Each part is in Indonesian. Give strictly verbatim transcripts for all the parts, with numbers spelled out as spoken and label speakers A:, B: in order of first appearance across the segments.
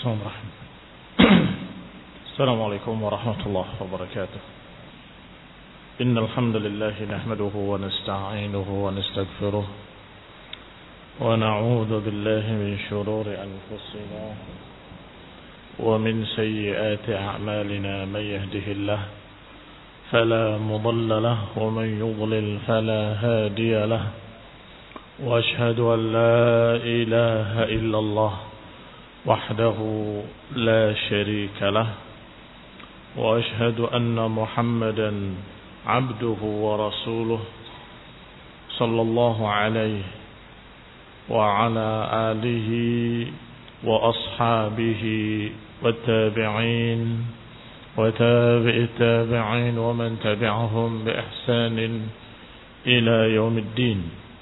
A: السلام عليكم ورحمة الله وبركاته. إن الحمد لله نحمده ونستعينه ونستغفره ونعوذ بالله من شرور أنفسنا ومن سيئات أعمالنا. من يهده الله فلا مضل له ومن يضلل فلا هادي له، وأشهد أن لا إله إلا الله وحده لا شريك له، وأشهد أن محمدا عبده ورسوله صلى الله عليه وعلى آله وأصحابه والتابعين وتابع التابعين ومن تبعهم بإحسان إلى يوم الدين.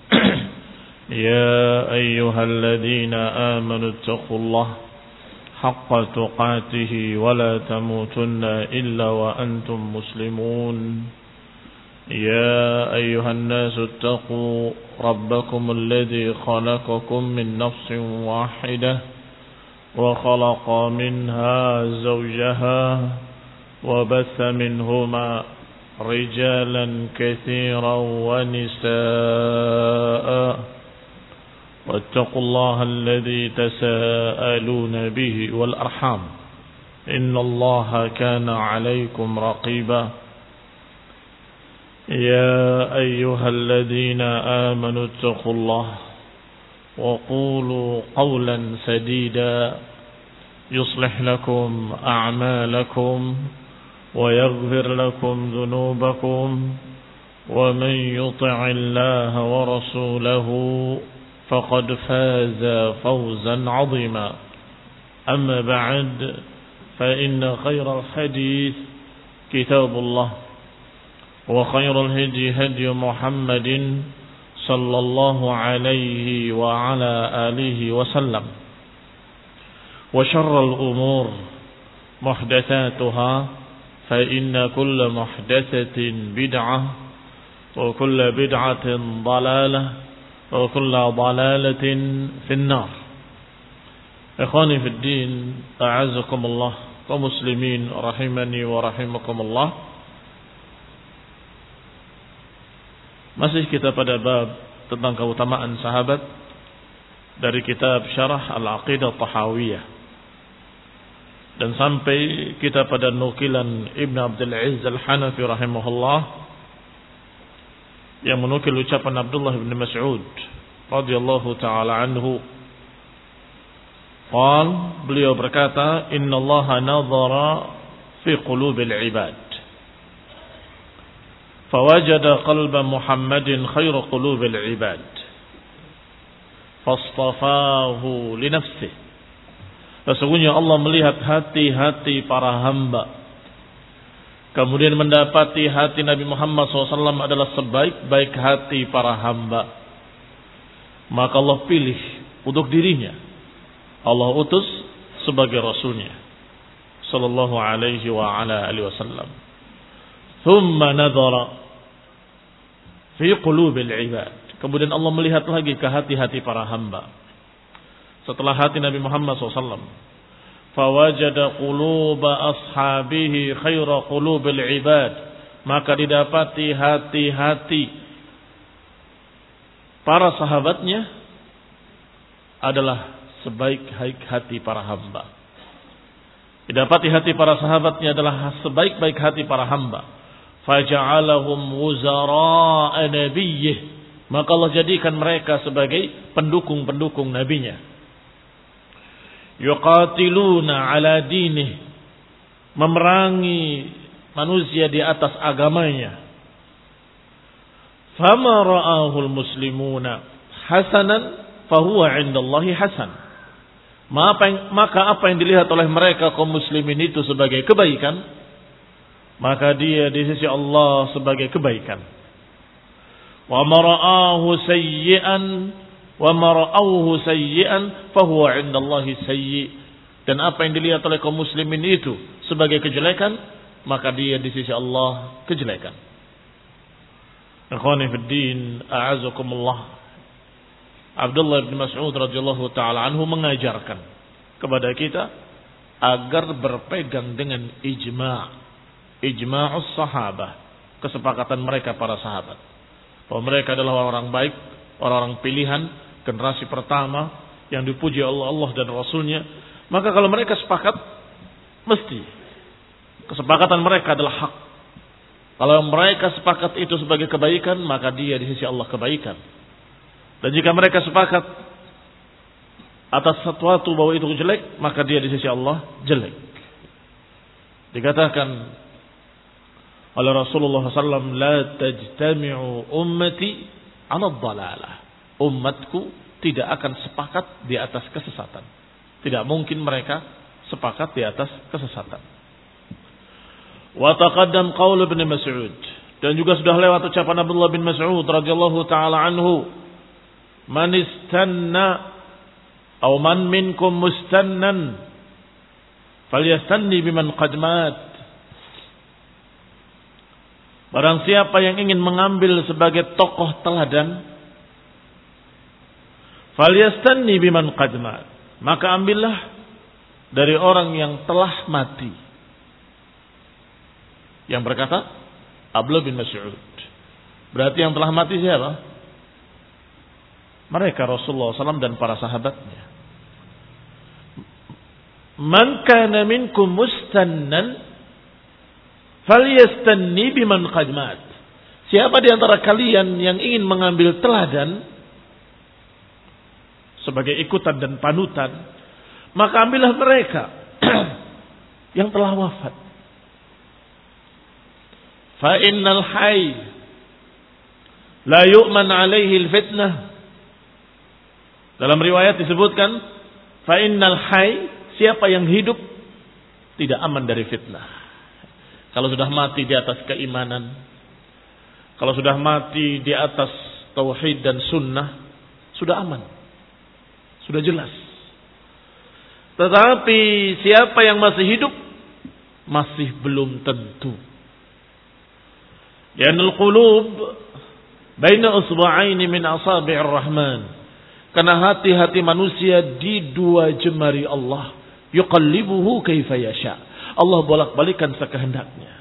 A: يا أيها الذين آمنوا اتقوا الله حق تقاته ولا تموتن إلا وأنتم مسلمون. يا أيها الناس اتقوا ربكم الذي خلقكم من نفس واحدة وخلق منها زوجها وبث منهما رجالا كثيرا ونساء، واتقوا الله الذي تساءلون به والأرحام إن الله كان عليكم رقيبا. يا أيها الذين آمنوا اتقوا الله وقولوا قولا سديدا يصلح لكم أعمالكم ويغفر لكم ذنوبكم، ومن يطع الله ورسوله فقد فاز فوزا عظيما. أما بعد، فإن خير الحديث كتاب الله، وخير الهدي هدي محمد صلى الله عليه وعلى آله وسلم، وشر الأمور محدثاتها، فإن كل محدثة بدعة وكل بدعة ضلالة وكل ضلالة في النار. إخواني في الدين، أعزكم الله ومسلمين رحمني ورحمكم الله. Masih kita pada bab tentang keutamaan sahabat dari kitab Syarah Al-Aqidah Tahawiyah, dan sampai kita pada nukilan Ibn Abdul Aziz Al-Hanafi rahimahullah yang menukil ucapan Abdullah bin Mas'ud radhiyallahu ta'ala anhu. Qal, beliau berkata, Inna Allah nadhara fi qulubil ibad fawajada qalba Muhammadin khairu qulubil ibad fastafahu li nafsihi. Sesungguhnya Allah melihat hati-hati para hamba, kemudian mendapati hati Nabi Muhammad shallallahu alaihi wasallam adalah sebaik-baik hati para hamba. Maka Allah pilih untuk dirinya, Allah utus sebagai Rasulnya sallallahu alaihi wa ala alihi wasallam. Thumma nadhara fi qulubil ibad. Kemudian Allah melihat lagi ke hati-hati para hamba. Setelah hati Nabi Muhammad shallallahu alaihi wasallam, fawajada quluba ashabihi khaira qulubil ibad, maka didapati hati-hati para sahabatnya adalah sebaik-baik hati para hamba. Didapati hati para sahabatnya adalah sebaik-baik hati para hamba. Faja'alahum wuzara'a nabiyyih, maka Allah jadikan mereka sebagai pendukung-pendukung nabinya. Yuqatiluna ala dinih, memerangi manusia di atas agamanya. Fama ra'ahul muslimuna hasanan fahuwa 'indallahi hasan. Maka apa yang dilihat oleh mereka kaum muslimin itu sebagai kebaikan, maka dia di sisi Allah sebagai kebaikan. Wa ma ra'ahu sayyi'an wa ma ra'awhu sayyi'an fahuwa 'indallahi sayyi'. Dan apa yang dilihat oleh kaum muslimin itu sebagai kejelekan, maka dia di sisi Allah kejelekan. Ikhwani fid din, a'azakumullah. Abdullah bin Mas'ud radhiyallahu taala anhu mengajarkan kepada kita agar berpegang dengan ijma', ijma'us sahabah, kesepakatan mereka para sahabat, bahwa mereka adalah orang baik, orang-orang pilihan, generasi pertama yang dipuji Allah, Allah dan Rasulnya. Maka kalau mereka sepakat, mesti kesepakatan mereka adalah hak. Kalau mereka sepakat itu sebagai kebaikan, maka dia di sisi Allah kebaikan. Dan jika mereka sepakat atas sesuatu bahwa itu jelek, maka dia di sisi Allah jelek. Dikatakan oleh Rasulullah sallallahu alaihi wasallam, la tajtami'u ummati 'ala dhalalah. Umatku tidak akan sepakat di atas kesesatan. Tidak mungkin mereka sepakat di atas kesesatan. Wa taqaddam qaul Ibn Mas'ud, dan juga sudah lewat ucapan Abdullah bin Mas'ud radhiyallahu taala anhu, man istanna aw man minkum mustannan falyastanni biman qad mat. Barang siapa yang ingin mengambil sebagai tokoh teladan, falyastanni biman qad mat, maka ambillah dari orang yang telah mati. Yang berkata Abdullah bin Mas'ud. Berarti yang telah mati siapa? Mereka Rasulullah sallallahu alaihi wasallam dan para sahabatnya. Man kana minkum mustannan falyastanni biman qad mat. Siapa di antara kalian yang ingin mengambil teladan sebagai ikutan dan panutan, maka ambillah mereka yang telah wafat. Fa innal hayy la yu'man alaihi al-fitnah. Dalam riwayat disebutkan, fa innal hayy, siapa yang hidup tidak aman dari fitnah. Kalau sudah mati di atas keimanan, kalau sudah mati di atas tauhid dan sunnah, sudah aman, sudah jelas. Tetapi siapa yang masih hidup, masih belum tentu. Lianul qulub baina usba'aini min asabi'ir rahman. Karena hati-hati manusia di dua jemari Allah. Yuqallibuhu kaifa yasha. Allah bolak-balikan sekehendaknya.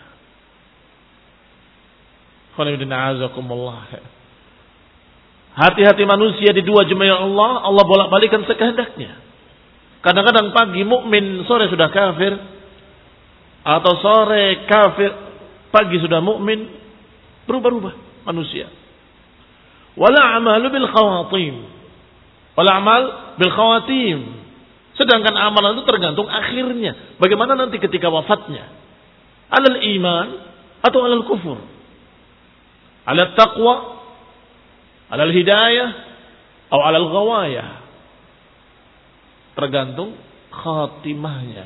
A: Hati-hati manusia di dua jemari Allah, Allah bolak-balikan sekehendaknya. Kadang-kadang pagi mukmin, sore sudah kafir, atau sore kafir, pagi sudah mukmin. Berubah-ubah manusia. Wala amalu bil khawatim. Wala amal bil khawatim. Sedangkan amalan itu tergantung akhirnya. Bagaimana nanti ketika wafatnya? Alal iman atau alal kufur? Alal taqwa? Alal hidayah? Atau alal ghawayah? Tergantung khatimahnya.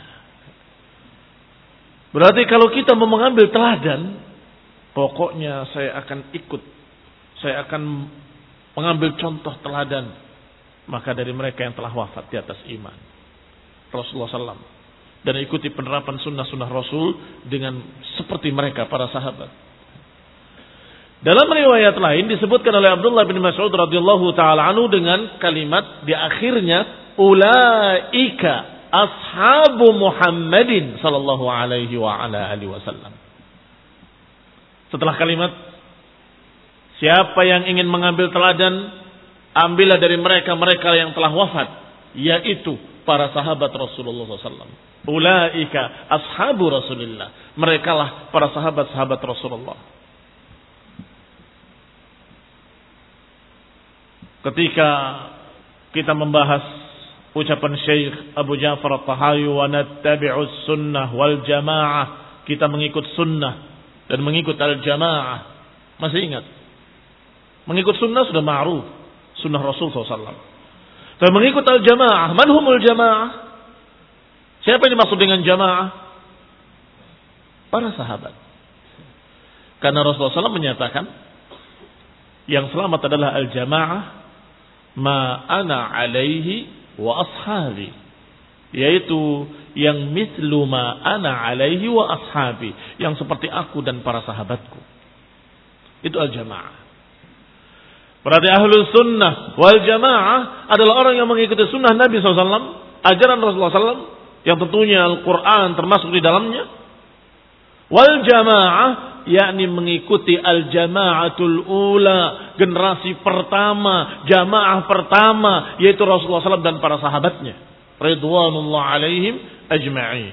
A: Berarti kalau kita mau mengambil teladan, pokoknya saya akan ikut, saya akan mengambil contoh teladan, maka dari mereka yang telah wafat di atas iman, Rasulullah sallallahu alaihi wasallam, dan ikuti penerapan sunnah-sunnah Rasul dengan seperti mereka para sahabat. Dalam riwayat lain disebutkan oleh Abdullah bin Mas'ud radhiyallahu taala anhu dengan kalimat di akhirnya, ulaika ashabu Muhammadin sallallahu alaihi wa ala alihi wasallam. Setelah kalimat, siapa yang ingin mengambil teladan, ambillah dari mereka-mereka yang telah wafat, yaitu para sahabat Rasulullah sallallahu alaihi wasallam. Ulaika ashabu Rasulillah. Mereka lah para sahabat-sahabat Rasulullah. Ketika kita membahas ucapan Syekh Abu Ja'far At-Tahawi, wa nattabi'us sunnah wal jamaah, kita mengikut sunnah dan mengikut al-jamaah. Masih ingat? Mengikut sunnah sudah ma'ruf, sunnah Rasul sallallahu alaihi wasallam. Dan mengikut al-jamaah, man humul jamaah? Siapa yang dimaksud dengan jamaah? Para sahabat. Karena Rasulullah sallallahu alaihi wasallam menyatakan, yang selamat adalah al-jamaah ma ana alaihi wa ashabi, yaitu yang mislu ma ana alaihi wa ashabi, yang seperti aku dan para sahabatku. Itu al-jamaah. Berarti ahlus sunnah wal jamaah adalah orang yang mengikuti sunnah Nabi sallallahu alaihi wasallam, ajaran Rasulullah sallallahu alaihi wasallam, yang tentunya Al-Quran termasuk di dalamnya. Wal jamaah, yakni mengikuti al-jama'atul ula, generasi pertama, jamaah pertama, yaitu Rasulullah shallallahu alaihi wasallam dan para sahabatnya, ridwanullah alaihim ajma'in.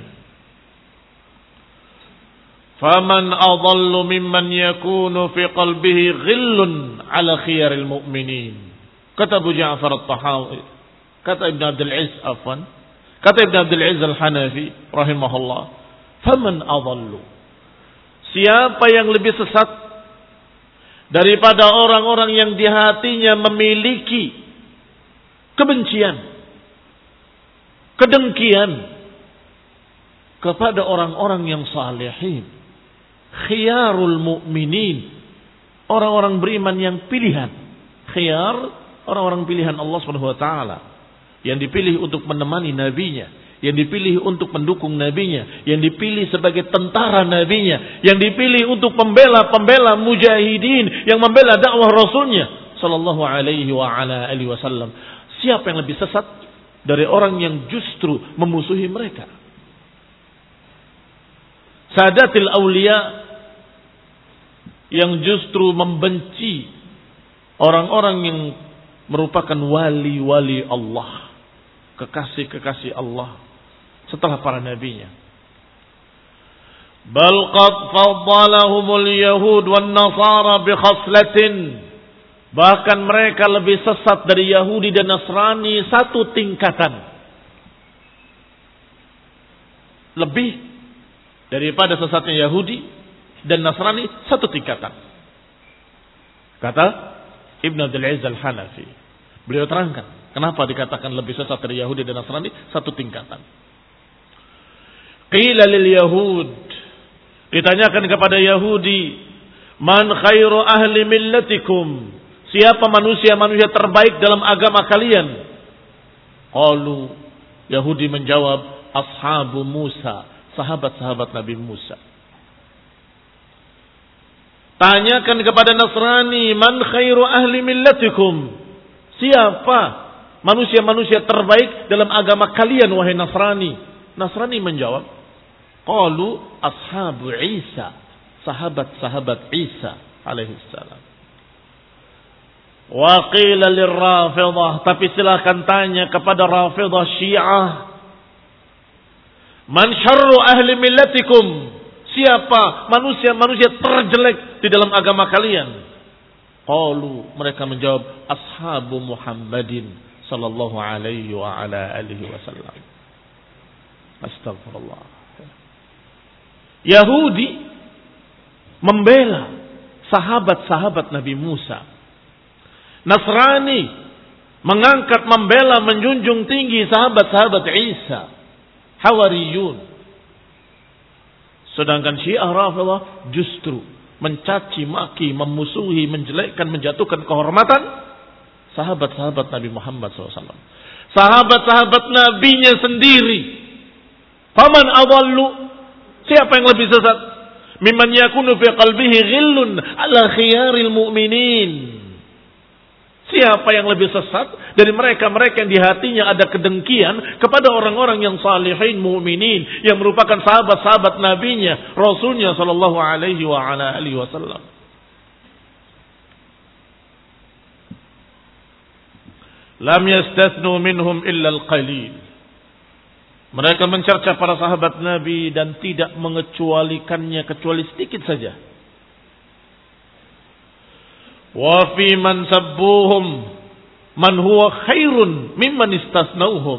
A: Faman adallu mimman yakunu fi qalbihi ghillun ala khiyaril mu'minin. Kata Abu Ja'far at-Tahawi, kata Ibn Abdul Aziz afwan, kata Ibn Abdul Aziz al-Hanafi rahimahullah, faman adallu, siapa yang lebih sesat daripada orang-orang yang di hatinya memiliki kebencian, kedengkian kepada orang-orang yang salihin, khiyarul mu'minin, orang-orang beriman yang pilihan. Khiyar, orang-orang pilihan Allah Subhanahu wa taala, yang dipilih untuk menemani nabinya, yang dipilih untuk mendukung nabinya, yang dipilih sebagai tentara nabinya, yang dipilih untuk pembela-pembela mujahidin yang membela dakwah Rasulnya sallallahu alaihi wa ala alihi wasallam. Siapa yang lebih sesat dari orang yang justru memusuhi mereka? Sadatil aulia yang justru membenci orang-orang yang merupakan wali-wali Allah, kekasih-kekasih Allah setelah para nabinya. Bal qad faddalahumul yahud wan nasara bi khaslatin, bahkan mereka lebih sesat dari Yahudi dan Nasrani satu tingkatan, lebih daripada sesatnya Yahudi dan Nasrani satu tingkatan. Kata Ibn Abdul Aziz al-Hanafi, beliau terangkan kenapa dikatakan lebih sesat dari Yahudi dan Nasrani satu tingkatan. Qila lil Yahud, ditanyakan kepada Yahudi, man khairu ahli millatikum, siapa manusia-manusia terbaik dalam agama kalian? Qalu, Yahudi menjawab, ashabu Musa, sahabat-sahabat Nabi Musa. Tanyakan kepada Nasrani, man khairu ahli millatikum, siapa manusia-manusia terbaik dalam agama kalian wahai Nasrani? Nasrani menjawab, qalu ashabu Isa, sahabat-sahabat Isa alaihi salam. Wa qila lirrafidah, tapi silakan tanya kepada Rafidah Syiah, man syarru ahli millatikum, siapa manusia-manusia terjelek di dalam agama kalian? Qalu, mereka menjawab, ashabu Muhammadin sallallahu alaihi wa ala alihi wasallam. Astagfirullah. Yahudi membela sahabat-sahabat Nabi Musa. Nasrani mengangkat, membela, menjunjung tinggi sahabat-sahabat Isa, Hawariyun. Sedangkan Syiah Rafidah justru mencaci maki, memusuhi, menjelekkan, menjatuhkan kehormatan sahabat-sahabat Nabi Muhammad shallallahu alaihi wasallam, sahabat-sahabat Nabinya sendiri. Faman adallu, siapa yang lebih sesat? Mimman yakunu fi qalbihi ghillun ala khiyaril mu'minin, siapa yang lebih sesat dari mereka-mereka yang di hatinya ada kedengkian kepada orang-orang yang salihin, mu'minin, yang merupakan sahabat-sahabat nabinya, rasulnya sallallahu alaihi wa ala alihi wasallam. Lam yastathnu minhum illa al-qalil, mereka mencerca para sahabat Nabi dan tidak mengecualikannya kecuali sedikit saja. Wa fi man sabbuhum man huwa khairun mimman istasnauhum,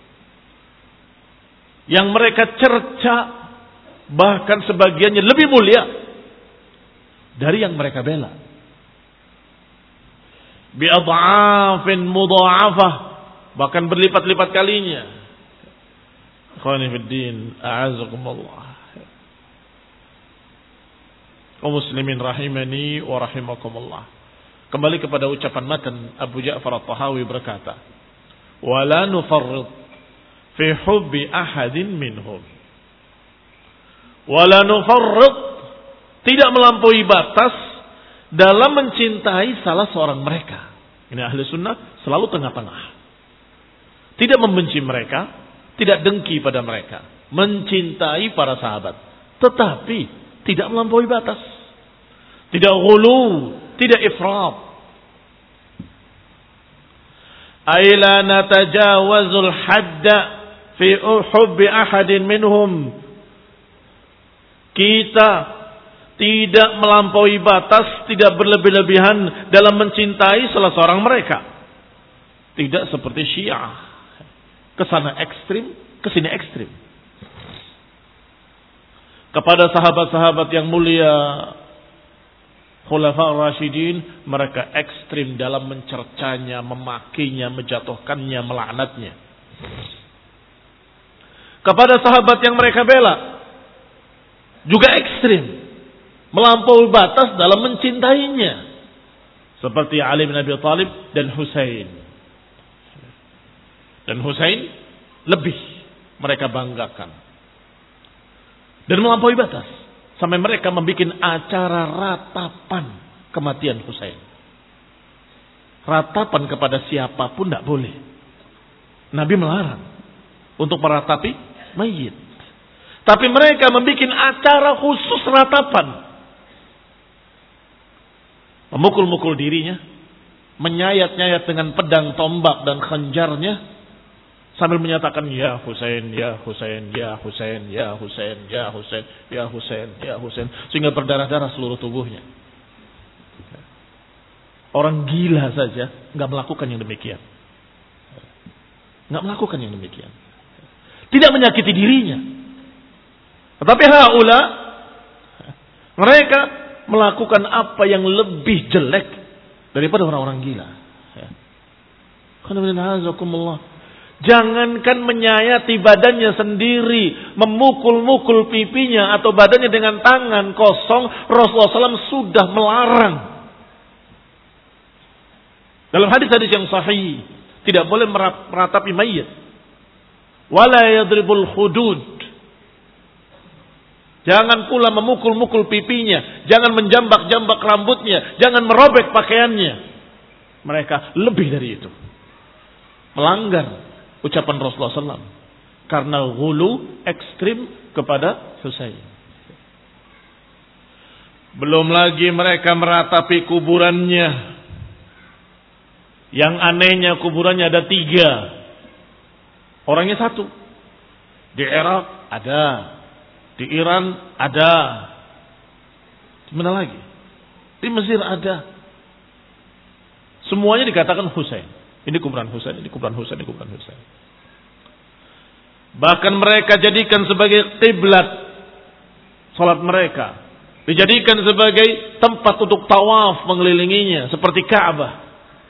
A: yang mereka cerca bahkan sebagiannya lebih mulia dari yang mereka bela. Bi adhafin mudha'afah, bahkan berlipat-lipat kalinya. Ikhwani fid din, a'azakumullah. Kaum muslimin rahimani wa rahimakumullah. Kembali kepada ucapan matan, Abu Ja'far at-Tahawi berkata, "Wala nufarrid fi hubbi ahadin minhum." Wala nufarrid, tidak melampaui batas dalam mencintai salah seorang mereka. Ini ahli sunnah selalu tengah-tengah. Tidak membenci mereka, tidak dengki pada mereka, mencintai para sahabat, tetapi tidak melampaui batas, tidak ghulu, tidak ifrat. Aila natajawazul hadda fi hubbi ahadin minhum. Kita tidak melampaui batas, tidak berlebih-lebihan dalam mencintai salah seorang mereka. Tidak seperti Syiah, kesana ekstrim, kesini ekstrim. Kepada sahabat-sahabat yang mulia, Khulafaur Rasyidin, mereka ekstrim dalam mencercanya, memakinya, menjatuhkannya, melaknatnya. Kepada sahabat yang mereka bela, juga ekstrim, melampaui batas dalam mencintainya, seperti Ali bin Abi Thalib dan Husain. Dan Husain lebih mereka banggakan, dan melampaui batas sampai mereka membuat acara ratapan kematian Husain. Ratapan kepada siapapun tidak boleh. Nabi melarang untuk meratapi mayit, tapi mereka membuat acara khusus ratapan, memukul-mukul dirinya, menyayat-nyayat dengan pedang, tombak dan khanjarnya, sambil menyatakan ya Husain, ya Husain, ya Husain, ya Husain, ya Husain, ya Husain, ya Husain, sehingga berdarah-darah seluruh tubuhnya. Orang gila saja nggak melakukan yang demikian, nggak melakukan yang demikian, tidak menyakiti dirinya. Tetapi haula, mereka melakukan apa yang lebih jelek daripada orang-orang gila. Jangankan menyayati badannya sendiri, memukul-mukul pipinya atau badannya dengan tangan kosong, Rasulullah shallallahu alaihi wasallam sudah melarang. Dalam hadis-hadis yang sahih, tidak boleh meratapi mayit. Wala yadribul hudud. Jangan pula memukul-mukul pipinya, jangan menjambak-jambak rambutnya, jangan merobek pakaiannya. Mereka lebih dari itu, melanggar ucapan Rasulullah shallallahu alaihi wasallam karena ghulu ekstrim kepada Husain. Belum lagi mereka meratapi kuburannya. Yang anehnya kuburannya ada tiga, orangnya satu. Di Irak ada, di Iran ada, di mana lagi? Di Mesir ada. Semuanya dikatakan Husain. Ini kuburan Husain, ini kuburan Husain, ini kuburan Husain. Bahkan mereka jadikan sebagai kiblat salat mereka, dijadikan sebagai tempat untuk tawaf mengelilinginya seperti Ka'bah.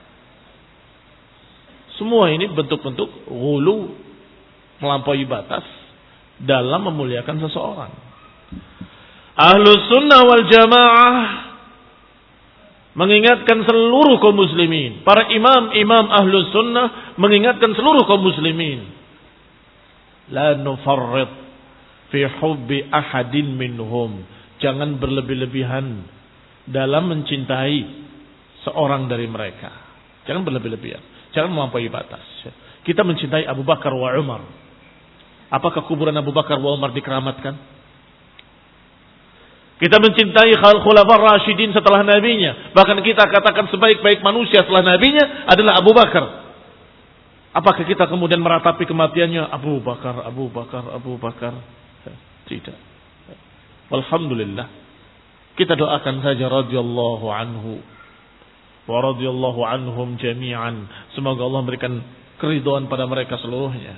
A: Semua ini bentuk-bentuk ghulu, melampaui batas dalam memuliakan seseorang. Ahlus sunnah wal jamaah mengingatkan seluruh kaum muslimin. Para imam-imam ahlus sunnah mengingatkan seluruh kaum muslimin. La nufarrid fi hubbi ahadin minhum. Jangan berlebih-lebihan dalam mencintai seorang dari mereka. Jangan berlebih-lebihan. Jangan melampaui batas. Kita mencintai Abu Bakar wa Umar. Apakah kuburan Abu Bakar wa Umar dikeramatkan? Kita mencintai Khulafaur Rasyidin setelah nabinya. Bahkan kita katakan sebaik-baik manusia setelah nabinya adalah Abu Bakar. Apakah kita kemudian meratapi kematiannya Abu Bakar, Abu Bakar, Abu Bakar? Tidak. Alhamdulillah. Kita doakan saja radhiyallahu anhu wa radhiyallahu anhum jami'an. Semoga Allah memberikan keridhaan pada mereka seluruhnya.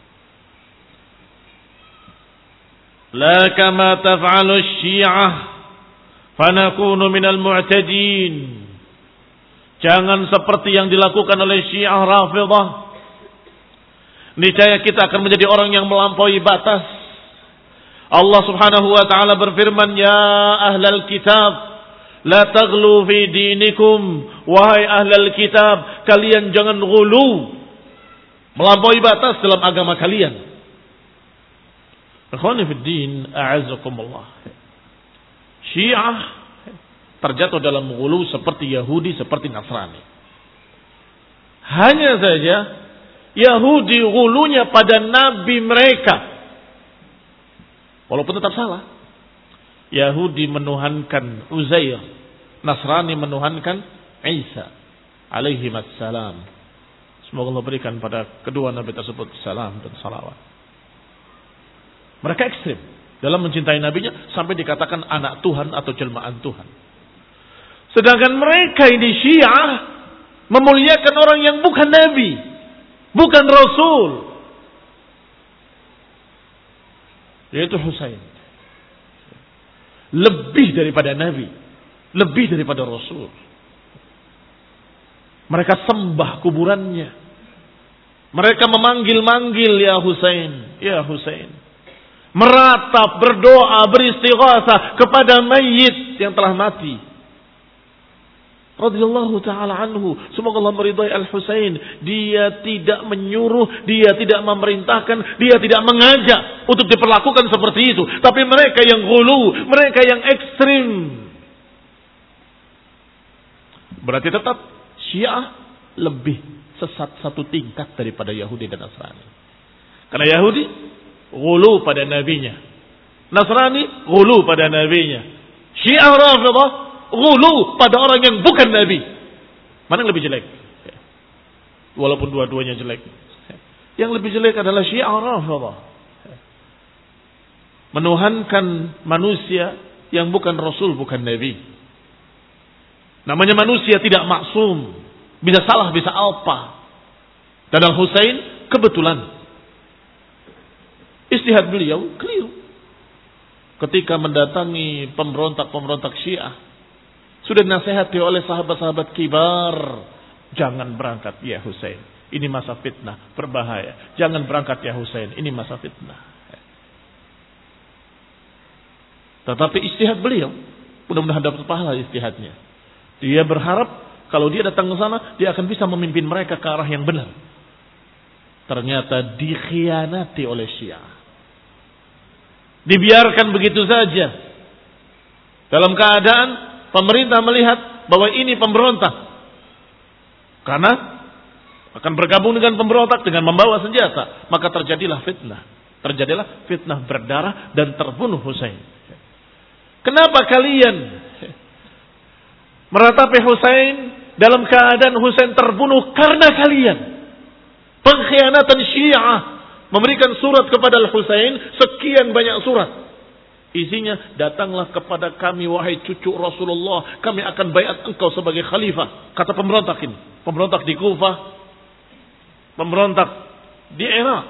A: La kama taf'alu syiah fanakunu minal mu'tadin. Jangan seperti yang dilakukan oleh Syiah Rafidhah. Niscaya kita akan menjadi orang yang melampaui batas. Allah Subhanahu wa taala berfirman, "Ya ahlal kitab, la taghlu fi dinikum." Wahai ahlal kitab, kalian jangan ghulu, melampaui batas dalam agama kalian. Ikhwani fid din, a'azzakumullah. Syiah terjatuh dalam ghulu seperti Yahudi, seperti Nasrani. Hanya saja Yahudi gulunya pada nabi mereka. Walaupun tetap salah. Yahudi menuhankan Uzair, Nasrani menuhankan Isa alaihi wassalam. Semoga Allah berikan pada kedua nabi tersebut salam dan salawat. Mereka ekstrim dalam mencintai nabinya sampai dikatakan anak Tuhan atau jelmaan Tuhan. Sedangkan mereka ini Syiah memuliakan orang yang bukan nabi, bukan rasul, yaitu Husain. Lebih daripada nabi, lebih daripada rasul. Mereka sembah kuburannya. Mereka memanggil-manggil ya Husain, ya Husain. Meratap, berdoa, beristighatsah kepada mayit yang telah mati. Radhiyallahu ta'ala anhu. Semoga Allah meridai Al-Husain. Dia tidak menyuruh, dia tidak memerintahkan, dia tidak mengajak untuk diperlakukan seperti itu. Tapi mereka yang ghulu, mereka yang ekstrim. Berarti tetap Syiah lebih sesat satu tingkat daripada Yahudi dan Nasrani. Karena Yahudi ghulu pada nabinya, Nasrani ghulu pada nabinya, Syiah Rafidhah ghulu pada orang yang bukan nabi. Mana yang lebih jelek? Walaupun dua-duanya jelek, yang lebih jelek adalah Syiah Rafidhah, menuhankan manusia yang bukan rasul, bukan nabi. Namanya manusia tidak maksum, bisa salah, bisa apa. Dan Al-Husain kebetulan istihad beliau keliru. Ketika mendatangi pemberontak-pemberontak Syiah, sudah dinasihati oleh sahabat-sahabat kibar, jangan berangkat ya Husain, ini masa fitnah, berbahaya. Jangan berangkat ya Husain, ini masa fitnah. Tetapi istihad beliau, mudah-mudahan dapat pahala istihadnya. Dia berharap kalau dia datang ke sana, dia akan bisa memimpin mereka ke arah yang benar. Ternyata dikhianati oleh Syiah. Dibiarkan begitu saja. Dalam keadaan pemerintah melihat bahwa ini pemberontak. Karena akan bergabung dengan pemberontak dengan membawa senjata. Maka terjadilah fitnah. Terjadilah fitnah berdarah dan terbunuh Husain. Kenapa kalian meratapi Husain dalam keadaan Husain terbunuh karena kalian? Pengkhianatan Syiah memberikan surat kepada Al-Husain, sekian banyak surat. Isinya, datanglah kepada kami wahai cucu Rasulullah, kami akan baiat engkau sebagai khalifah. Kata pemberontak ini, pemberontak di Kufah, pemberontak di Irak.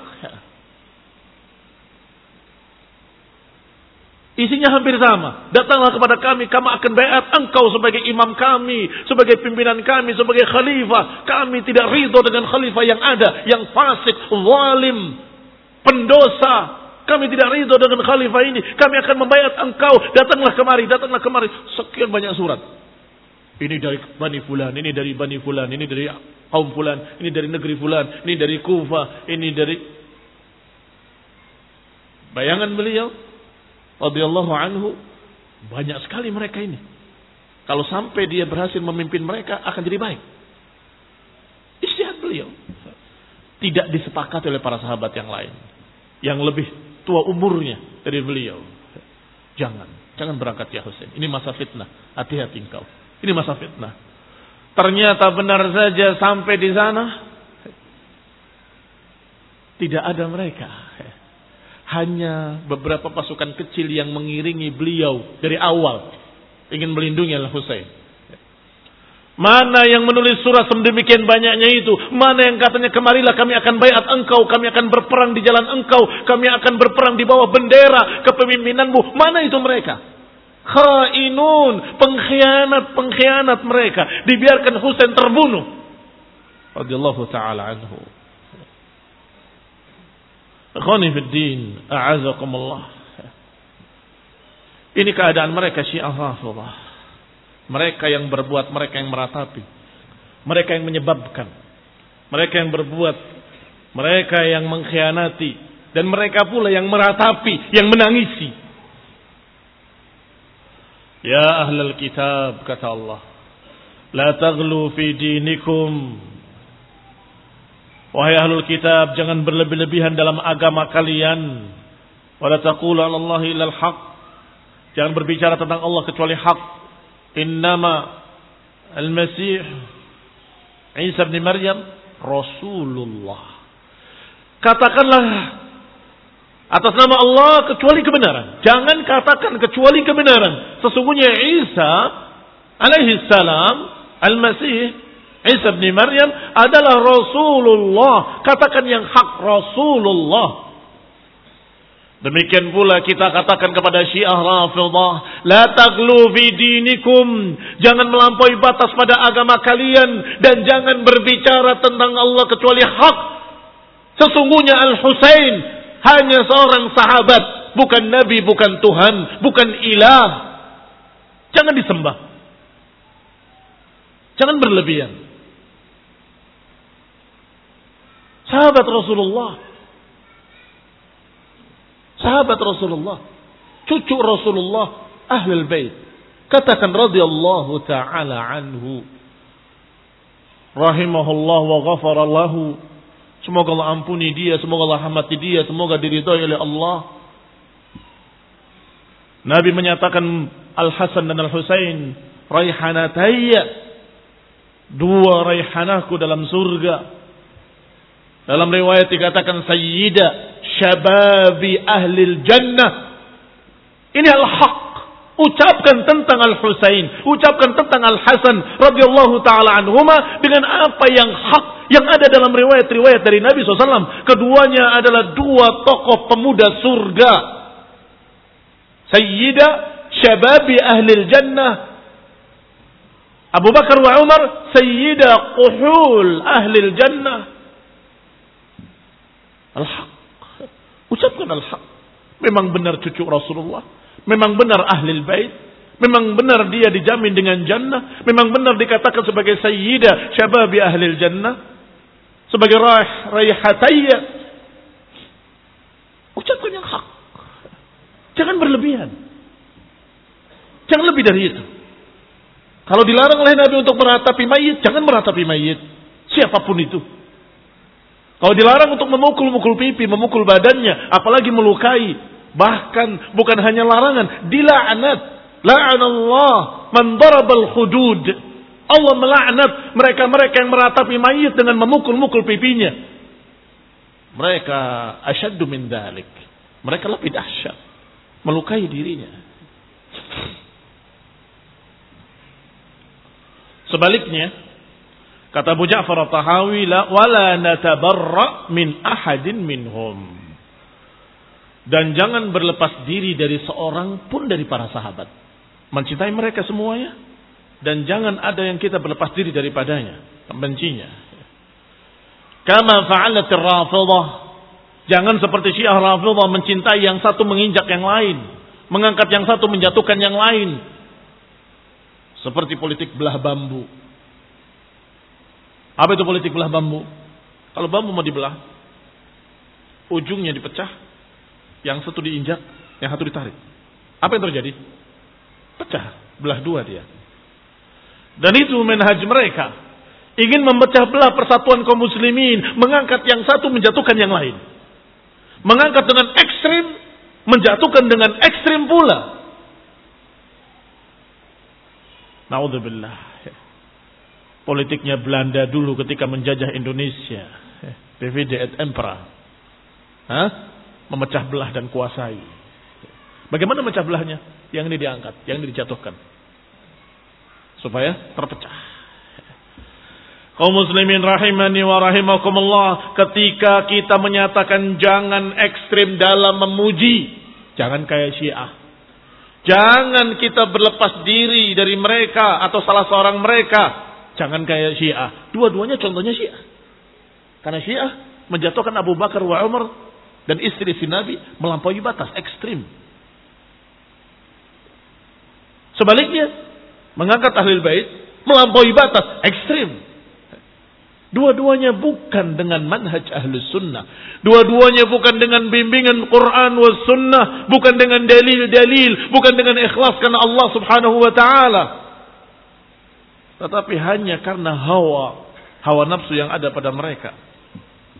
A: Isinya hampir sama. Datanglah kepada kami, kami akan baiat engkau sebagai imam kami, sebagai pimpinan kami, sebagai khalifah. Kami tidak ridho dengan khalifah yang ada, yang fasik, zalim, pendosa. Kami tidak ridho dengan khalifah ini. Kami akan membaiat engkau. Datanglah kemari, datanglah kemari. Sekian banyak surat. Ini dari Bani Fulan, ini dari Bani Fulan, ini dari kaum Fulan, ini dari negeri Fulan, ini dari Kufah, ini dari... Bayangan beliau radhiyallahu anhu, banyak sekali mereka ini. Kalau sampai dia berhasil memimpin mereka, akan jadi baik. Ijtihad beliau tidak disepakati oleh para sahabat yang lain, yang lebih tua umurnya dari beliau. Jangan, jangan berangkat ya Husain. Ini masa fitnah. Hati-hati engkau. Ini masa fitnah. Ternyata benar saja sampai di sana tidak ada mereka. Hanya beberapa pasukan kecil yang mengiringi beliau dari awal, ingin melindungi Al-Husain. Mana yang menulis surat sedemikian banyaknya itu? Mana yang katanya kemarilah kami akan baiat engkau, kami akan berperang di jalan engkau, kami akan berperang di bawah bendera kepemimpinanmu? Mana itu mereka? Khainun, pengkhianat-pengkhianat mereka. Dibiarkan Husain terbunuh radhiyallahu taala anhu. Akhwani fid din, a'azakumullah. Ini keadaan mereka Syiah Rafidhah. Mereka yang berbuat, mereka yang meratapi, mereka yang menyebabkan, mereka yang berbuat, mereka yang mengkhianati, dan mereka pula yang meratapi, yang menangisi. Ya ahlal kitab, kata Allah, la taghlu fi dinikum. Wahai ahlul kitab, jangan berlebih-lebihan dalam agama kalian. Wala taqulu 'ala Allahi illal haq. Jangan berbicara tentang Allah kecuali hak. Innama al-Masih Isa bin Maryam Rasulullah. Katakanlah atas nama Allah kecuali kebenaran. Jangan katakan kecuali kebenaran. Sesungguhnya Isa alaihi salam, al-Masih Isa bin Maryam adalah Rasulullah. Katakan yang hak, Rasulullah. Demikian pula kita katakan kepada Syiah Rafidhah, la taghlu fi dinikum, jangan melampaui batas pada agama kalian dan jangan berbicara tentang Allah kecuali hak. Sesungguhnya Al-Husain hanya seorang sahabat, bukan nabi, bukan Tuhan, bukan ilah. Jangan disembah. Jangan berlebihan. Sahabat Rasulullah, sahabat Rasulullah, cucu Rasulullah, ahlul bait. Katakan radhiyallahu ta'ala anhu, rahimahullah wa ghafara lahu. Semoga Allah ampuni dia, semoga Allah rahmati dia, semoga diridhai oleh Allah. Nabi menyatakan Al-Hasan dan Al-Husain raihanatayya, dua raihanahku dalam surga. Dalam riwayat dikatakan sayyida syababi ahlil jannah. Ini al-haq. Ucapkan tentang Al-Husain, ucapkan tentang Al-Hasan radhiyallahu taala anhuma dengan apa yang hak yang ada dalam riwayat-riwayat dari Nabi shallallahu alaihi wasallam. Keduanya adalah dua tokoh pemuda surga. Sayyida syababi ahlil jannah Abu Bakar wa Umar, sayyida quhul ahlil jannah. Al-haq. Ucapkan al-haq. Memang benar cucu Rasulullah. Memang benar ahlil bait. Memang benar dia dijamin dengan jannah. Memang benar dikatakan sebagai sayyida syababi ahlil jannah. Sebagai raih, raihatayya. Ucapkan yang hak. Jangan berlebihan. Jangan lebih dari itu. Kalau dilarang oleh Nabi untuk meratapi mayit, jangan meratapi mayit. Siapapun itu. Kalau dilarang untuk memukul-mukul pipi, memukul badannya, apalagi melukai, bahkan bukan hanya larangan, dilaknat. La'anallah man darabal hudud. Allah melaknat mereka-mereka yang meratapi mayit dengan memukul-mukul pipinya. Mereka asyaddu min dzalik. Mereka lebih dahsyat, melukai dirinya. Sebaliknya, kata Abu Ja'far At-Tahawi, la wala natabarra min ahadin minhum. Dan jangan berlepas diri dari seorang pun dari para sahabat. Mencintai mereka semuanya dan jangan ada yang kita berlepas diri daripadanya, membencinya. Kama fa'alat ar-Rafidhah. Jangan seperti Syiah Rafidhah mencintai yang satu menginjak yang lain, mengangkat yang satu menjatuhkan yang lain. Seperti politik belah bambu. Apa itu politik belah bambu? Kalau bambu mau dibelah, ujungnya dipecah, yang satu diinjak, yang satu ditarik. Apa yang terjadi? Pecah, belah dua dia. Dan itu manhaj mereka. Ingin memecah belah persatuan kaum muslimin, mengangkat yang satu menjatuhkan yang lain. Mengangkat dengan ekstrim, menjatuhkan dengan ekstrim pula. Naudzubillah. Politiknya Belanda dulu ketika menjajah Indonesia. Divide et impera. Hah? Memecah belah dan kuasai. Bagaimana memecah belahnya? Yang ini diangkat, yang ini dijatuhkan. Supaya terpecah. Kaum muslimin rahimani wa rahimakumullah. Ketika kita menyatakan jangan ekstrim dalam memuji. Jangan kayak Syiah. Jangan kita berlepas diri dari mereka atau salah seorang mereka. Jangan kayak Syiah. Dua-duanya contohnya Syiah. Karena Syiah menjatuhkan Abu Bakar wa Umar dan istri si Nabi melampaui batas ekstrim. Sebaliknya, mengangkat ahlul bait melampaui batas ekstrim. Dua-duanya bukan dengan manhaj ahlus sunnah. Dua-duanya bukan dengan bimbingan Quran was sunnah. Bukan dengan dalil-dalil. Bukan dengan ikhlas karena Allah subhanahu wa ta'ala. Tetapi hanya karena hawa. Hawa nafsu yang ada pada mereka.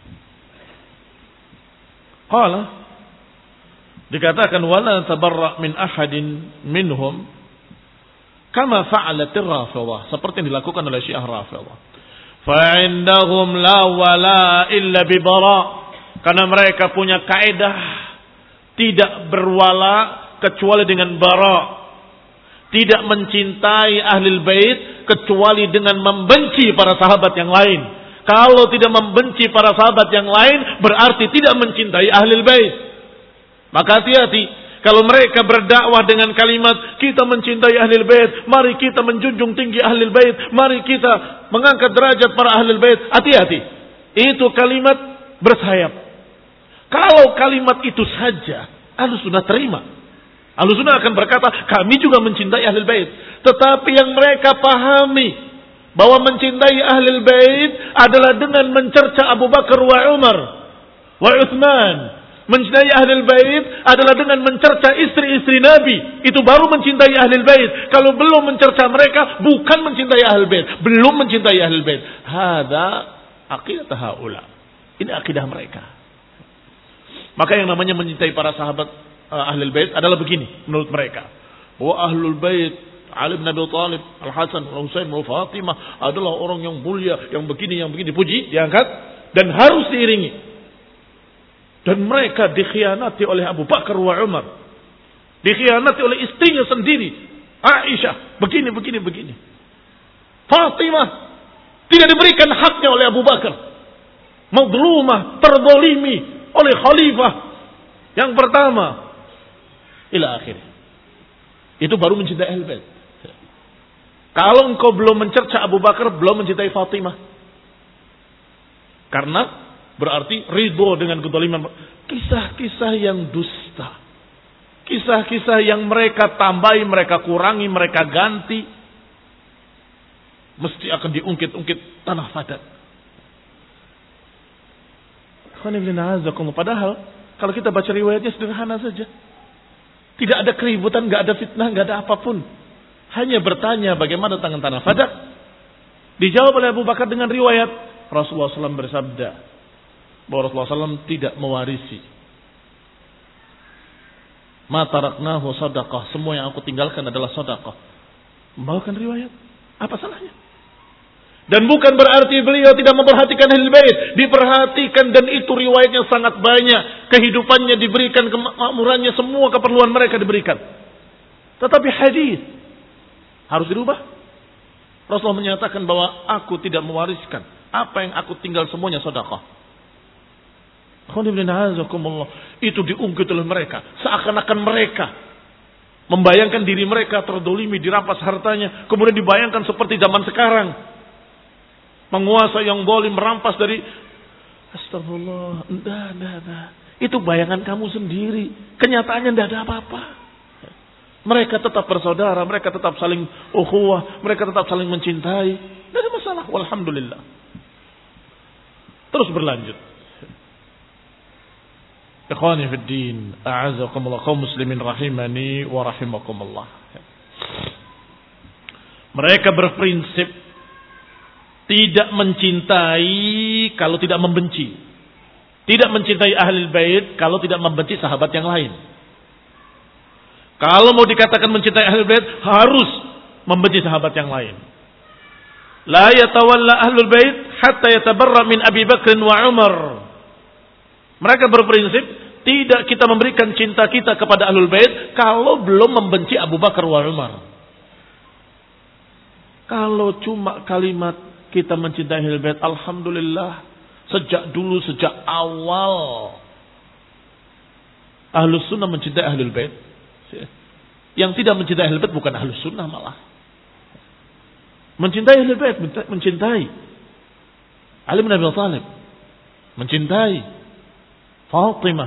A: Qala, dikatakan wala tabarra' min ahadin minhum kama fa'alatir Rafidhah, seperti yang dilakukan oleh Syiah Rafidhah. Fa'indahum la wala illa bi bara', karena mereka punya kaidah tidak berwala kecuali dengan bara'. Tidak mencintai ahlul bait kecuali dengan membenci para sahabat yang lain. Kalau tidak membenci para sahabat yang lain berarti tidak mencintai ahlul bait. Maka hati-hati kalau mereka berdakwah dengan kalimat kita mencintai ahlul bait, mari kita menjunjung tinggi ahlul bait, mari kita mengangkat derajat para ahlul bait. Hati-hati. Itu kalimat bersayap. Kalau kalimat itu saja Ahlussunnah terima. Ahlussunnah akan berkata, kami juga mencintai ahlul bait. Tetapi yang mereka pahami bahwa mencintai ahlul bait adalah dengan mencerca Abu Bakar wa Umar wa Utsman. Mencintai ahlul bait adalah dengan mencerca istri-istri Nabi. Itu baru mencintai ahlul bait. Kalau belum mencerca mereka, bukan mencintai ahlul bait. Belum mencintai ahlul bait. Hada aqidah haula. Ini akidah mereka. Maka yang namanya mencintai para sahabat Ahlul Bait adalah begini menurut mereka. Wa Ahlul Bait Ali bin Abi Thalib, Al-Hasan, Al-Husain, Al-Fatimah adalah orang yang mulia, yang begini, yang begini, dipuji, diangkat dan harus diiringi. Dan mereka dikhianati oleh Abu Bakar wa Umar. Dikhianati oleh istrinya sendiri, Aisyah, begini, begini, begini. Fatimah tidak diberikan haknya oleh Abu Bakar. Mazlumah, terzalimi oleh khalifah yang pertama. Ila akhir. Itu baru mencintai Ahlul Bait. Kalau engkau belum mencerca Abu Bakar, belum mencintai Fatimah. Karena berarti ridho dengan kezaliman. Kisah-kisah yang dusta. Kisah-kisah yang mereka tambahi, mereka kurangi, mereka ganti. Mesti akan diungkit-ungkit tanah padat. Padahal kalau kita baca riwayatnya sederhana saja. Tidak ada keributan, nggak ada fitnah, nggak ada apapun. Hanya bertanya bagaimana tangan tanah fadak. Dijawab oleh Abu Bakar dengan riwayat Rasulullah shallallahu alaihi wasallam bersabda bahwa Rasulullah shallallahu alaihi wasallam tidak mewarisi. Ma taraknahu sadaqah. Semua yang aku tinggalkan adalah sadaqah. Membawakan riwayat. Apa salahnya? Dan bukan berarti beliau tidak memperhatikan Ahlul Bait, diperhatikan dan itu riwayatnya sangat banyak. Kehidupannya diberikan, kemakmurannya, semua keperluan mereka diberikan. Tetapi hadis harus dirubah. Rasulullah menyatakan bahwa aku tidak mewariskan apa yang aku tinggal semuanya sedekah. Itu diungkit oleh mereka, seakan-akan mereka membayangkan diri mereka terdolimi, dirampas hartanya, kemudian dibayangkan seperti zaman sekarang. Penguasa yang zalim merampas dari astagfirullah, enggak, enggak, enggak. Itu bayangan kamu sendiri. Kenyataannya enggak ada apa-apa. Mereka tetap bersaudara, mereka tetap saling ukhuwah, mereka tetap saling mencintai. Enggak ada masalah, walhamdulillah. Terus berlanjut. Ikhwani fid din, a'azakumullah, kaum muslimin rahimani wa rahimakumullah. Mereka berprinsip tidak mencintai kalau tidak membenci. Tidak mencintai ahlul bait kalau tidak membenci sahabat yang lain. Kalau mau dikatakan mencintai ahlul bait harus membenci sahabat yang lain. La yatawalla ahlul bait hatta yatabarra min Abi Bakr wa Umar. Mereka berprinsip tidak kita memberikan cinta kita kepada ahlul bait kalau belum membenci Abu Bakar wa Umar. Kalau cuma kalimat kita mencintai ahlul bait, alhamdulillah, sejak dulu, sejak awal Ahlus Sunnah mencintai ahlul bait. Yang tidak mencintai ahlul bait bukan Ahlus Sunnah malah. Mencintai ahlul bait, mencintai Ali bin Abi Thalib, mencintai Fatimah,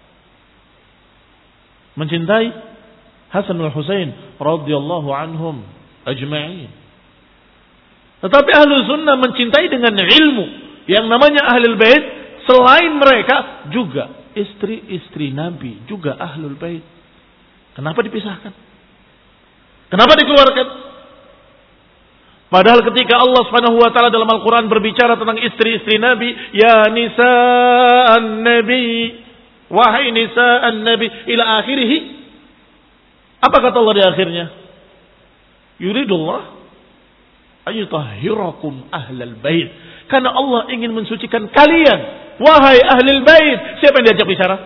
A: mencintai Hasan wal Husain radhiyallahu anhum ajma'in. Tetapi Ahlus Sunnah mencintai dengan ilmu. Yang namanya Ahlul Bait, selain mereka juga istri-istri Nabi, juga Ahlul Bait. Kenapa dipisahkan? Kenapa dikeluarkan? Padahal ketika Allah Subhanahu wa taala dalam Al-Qur'an berbicara tentang istri-istri Nabi, ya nisa'an Nabi, wahai nisa'an nabi ila akhirih. Apa kata Allah di akhirnya? Yuridullah ayutahhirakum ahlal bait. Karena Allah ingin mensucikan kalian, wahai ahlul bait. Siapa yang diajak bicara?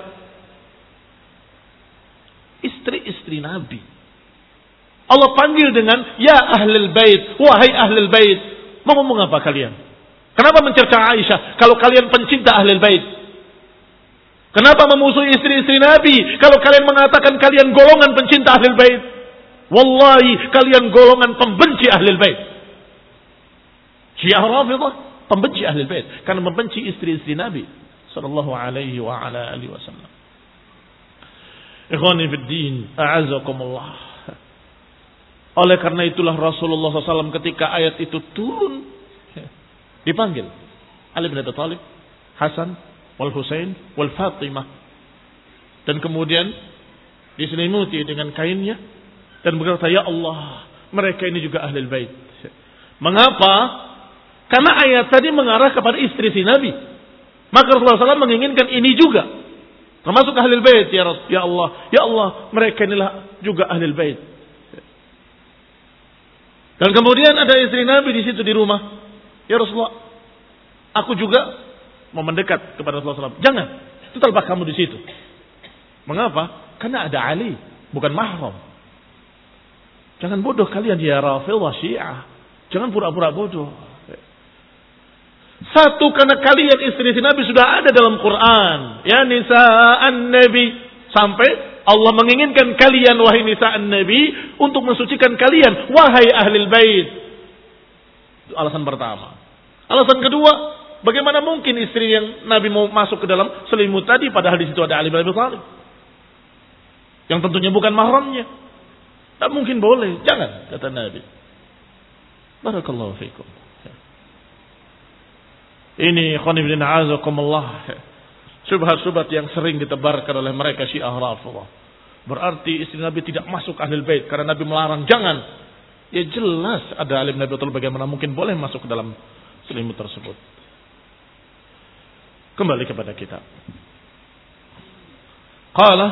A: Istri-istri Nabi. Allah panggil dengan ya ahlul bait, wahai ahlul bait. Mau ngomong apa kalian? Kenapa mencerca Aisyah kalau kalian pencinta ahlul bait? Kenapa memusuhi istri-istri Nabi kalau kalian mengatakan kalian golongan pencinta ahlul bait? Wallahi kalian golongan pembenci ahlul bait. Syiah Rafidhah pembenci ahlul bait karena membenci istri-istri Nabi sallallahu alaihi wa ala alihi wasallam. Ikhwani fid din, a'azakumullah. Oleh karena itulah Rasulullah shallallahu alaihi wasallam ketika ayat itu turun dipanggil Ali bin Abi Thalib, Hasan, wal Husain, wal Fatimah, dan kemudian diselimuti dengan kainnya dan berkata, ya Allah, mereka ini juga ahlul bait. Mengapa? Karena ayat tadi mengarah kepada istri si Nabi. Maka Rasulullah shallallahu alaihi wasallam menginginkan ini juga termasuk ahlul bait. Ya Rasul, ya Allah, ya Allah, mereka inilah juga ahlul bait. Dan kemudian ada istri Nabi di situ di rumah. Ya Rasulullah, aku juga mau mendekat kepada Rasulullah shallallahu alaihi wasallam. Jangan, tetaplah kamu di situ. Mengapa? Karena ada Ali, bukan mahram. Jangan bodoh kalian ya Rafidhah Syiah. Jangan pura-pura bodoh. Satu, karena kalian istri-istri Nabi sudah ada dalam Quran. Ya nisa'an Nabi. Sampai Allah menginginkan kalian wahai nisa'an Nabi untuk mensucikan kalian wahai ahlul bait. Itu alasan pertama. Alasan kedua, bagaimana mungkin istri yang Nabi mau masuk ke dalam selimut tadi padahal di situ ada Ali bin Abi Thalib yang tentunya bukan mahramnya. Tak mungkin boleh. Jangan, kata Nabi. Barakallahu fiikum. Ini khonibdin azakumullah. Subhat-subhat yang sering ditebarkan oleh mereka Syiah Rafidhah. Berarti istri Nabi tidak masuk ahlul bait karena Nabi melarang. Jangan. Ya jelas ada Ali bin Abi Thalib, bagaimana mungkin boleh masuk ke dalam selimut tersebut. Kembali kepada kitab. Qala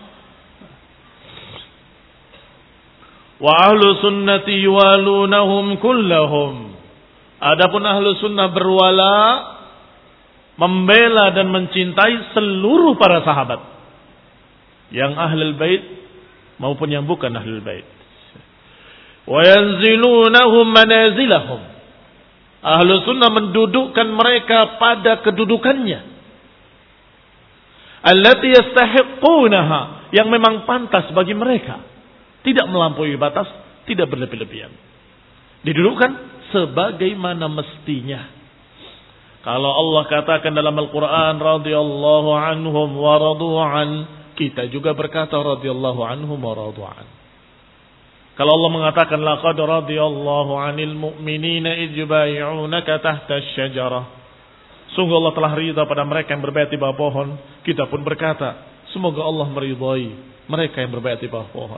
A: wa ahlu sunnati yuwalunahum kullahum. Adapun ahlu sunnah berwala, membela dan mencintai seluruh para sahabat, yang ahlul bait maupun yang bukan ahlul bait. Wa yanzilunahum manazilahum. Ahlu sunnah mendudukkan mereka pada kedudukannya, allati yastahiqunaha, yang memang pantas bagi mereka, tidak melampaui batas, tidak berlebih-lebihan. Didudukkan sebagaimana mestinya. Kalau Allah katakan dalam Al-Quran radhiyallahu anhum wa radu'an, kita juga berkata radhiyallahu anhum wa radu'an. Kalau Allah mengatakan laqad radhiyallahu 'anil mu'minina idh yubay'unaka tahta asy-syajarah, sungguh Allah telah ridha pada mereka yang berbaiat di bawah pohon, kita pun berkata semoga Allah meridhai mereka yang berbaiat di bawah pohon.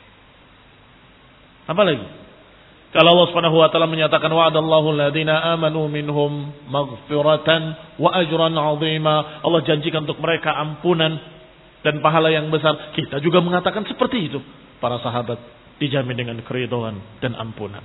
A: Apa lagi? Kalau Allah Subhanahu wa taala menyatakan wa'adallahu alladziina aamanu minhum maghfiratan wa ajran 'azima, Allah janjikan untuk mereka ampunan dan pahala yang besar. Kita juga mengatakan seperti itu. Para sahabat dijamin dengan keridhaan dan ampunan.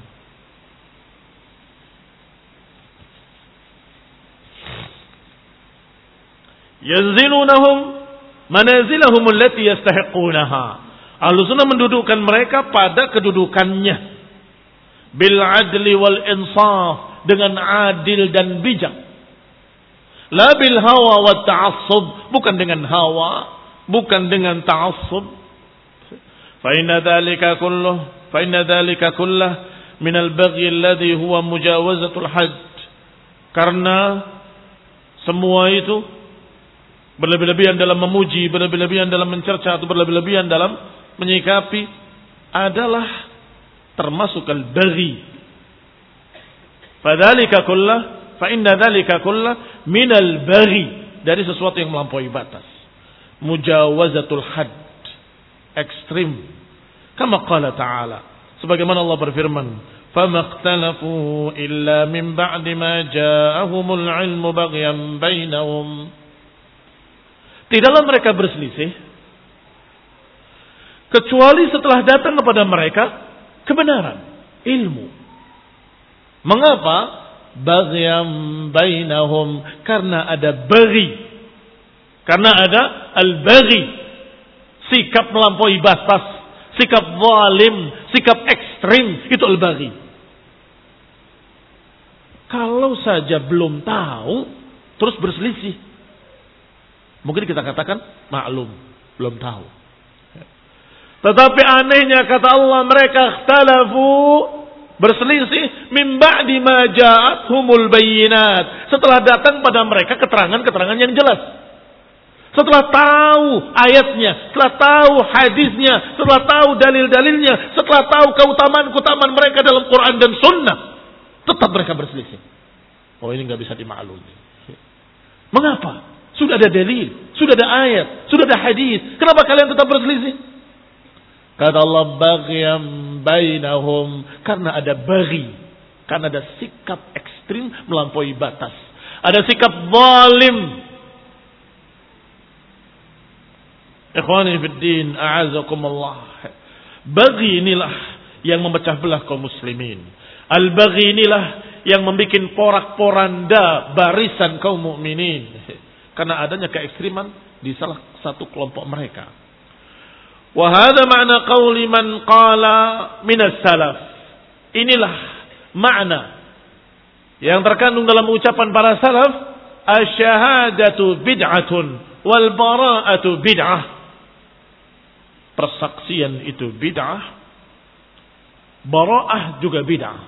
A: Yanzilunahum manazilahum allati yastahiqunaha. Ahlussunnah mendudukkan mereka pada kedudukannya. Bil adli wal insaf, dengan adil dan bijak. La bil hawa wa ta'assub, bukan dengan hawa, bukan dengan ta'assub. Fa inna dzalika kulluh, fa inna dzalika kulluh min al-baghi alladhi huwa mujawazatul hadd. Karena semua itu berlebih-lebihan dalam memuji, berlebih-lebihan dalam mencerca, atau berlebih-lebihan dalam menyikapi adalah termasuk al-baghi. Fadzalika kullah, fa inna dzalika kullah min al-baghi, dari sesuatu yang melampaui batas. Mujawazatul hadd, ekstrim. Kama qala ta'ala, sebagaimana Allah berfirman, famaqtalafu illa min ba'di ma ja'ahumul 'ilmu baghyan bainahum. Tidaklah mereka berselisih kecuali setelah datang kepada mereka kebenaran, ilmu. Mengapa? Baghyam bainahum, karena ada baghi. Karena ada al-baghi, sikap melampaui batas, sikap zalim, sikap ekstrim, itu al-baghi. Kalau saja belum tahu terus berselisih, mungkin kita katakan maklum, belum tahu. Tetapi anehnya kata Allah, mereka ikhtalafu, berselisih min ba'di ma ja'athumul bayyinat, setelah datang pada mereka keterangan-keterangan yang jelas. Setelah tahu ayatnya, setelah tahu hadisnya, setelah tahu dalil-dalilnya, setelah tahu keutamaan-keutamaan mereka dalam Quran dan Sunnah, tetap mereka berselisih. Oh, ini nggak bisa dimaklumi. Mengapa? Sudah ada dalil, sudah ada ayat, sudah ada hadis. Kenapa kalian tetap berselisih? Kata Allah, baghyam bainahum, karena ada baghi, karena ada sikap ekstrim melampaui batas, ada sikap zalim. Ikhwani fid din, a'azakumullah. Baghi inilah yang memecah belah kaum muslimin. Al-baghi inilah yang membuat porak-poranda barisan kaum mukminin karena adanya keekstriman di salah satu kelompok mereka. Wa hadha ma'na qauli man qala minas salaf. Inilah makna yang terkandung dalam ucapan para salaf, asyhadatu bid'atun wal bara'atu bid'ah. Persaksian itu bid'ah, bara'ah juga bid'ah.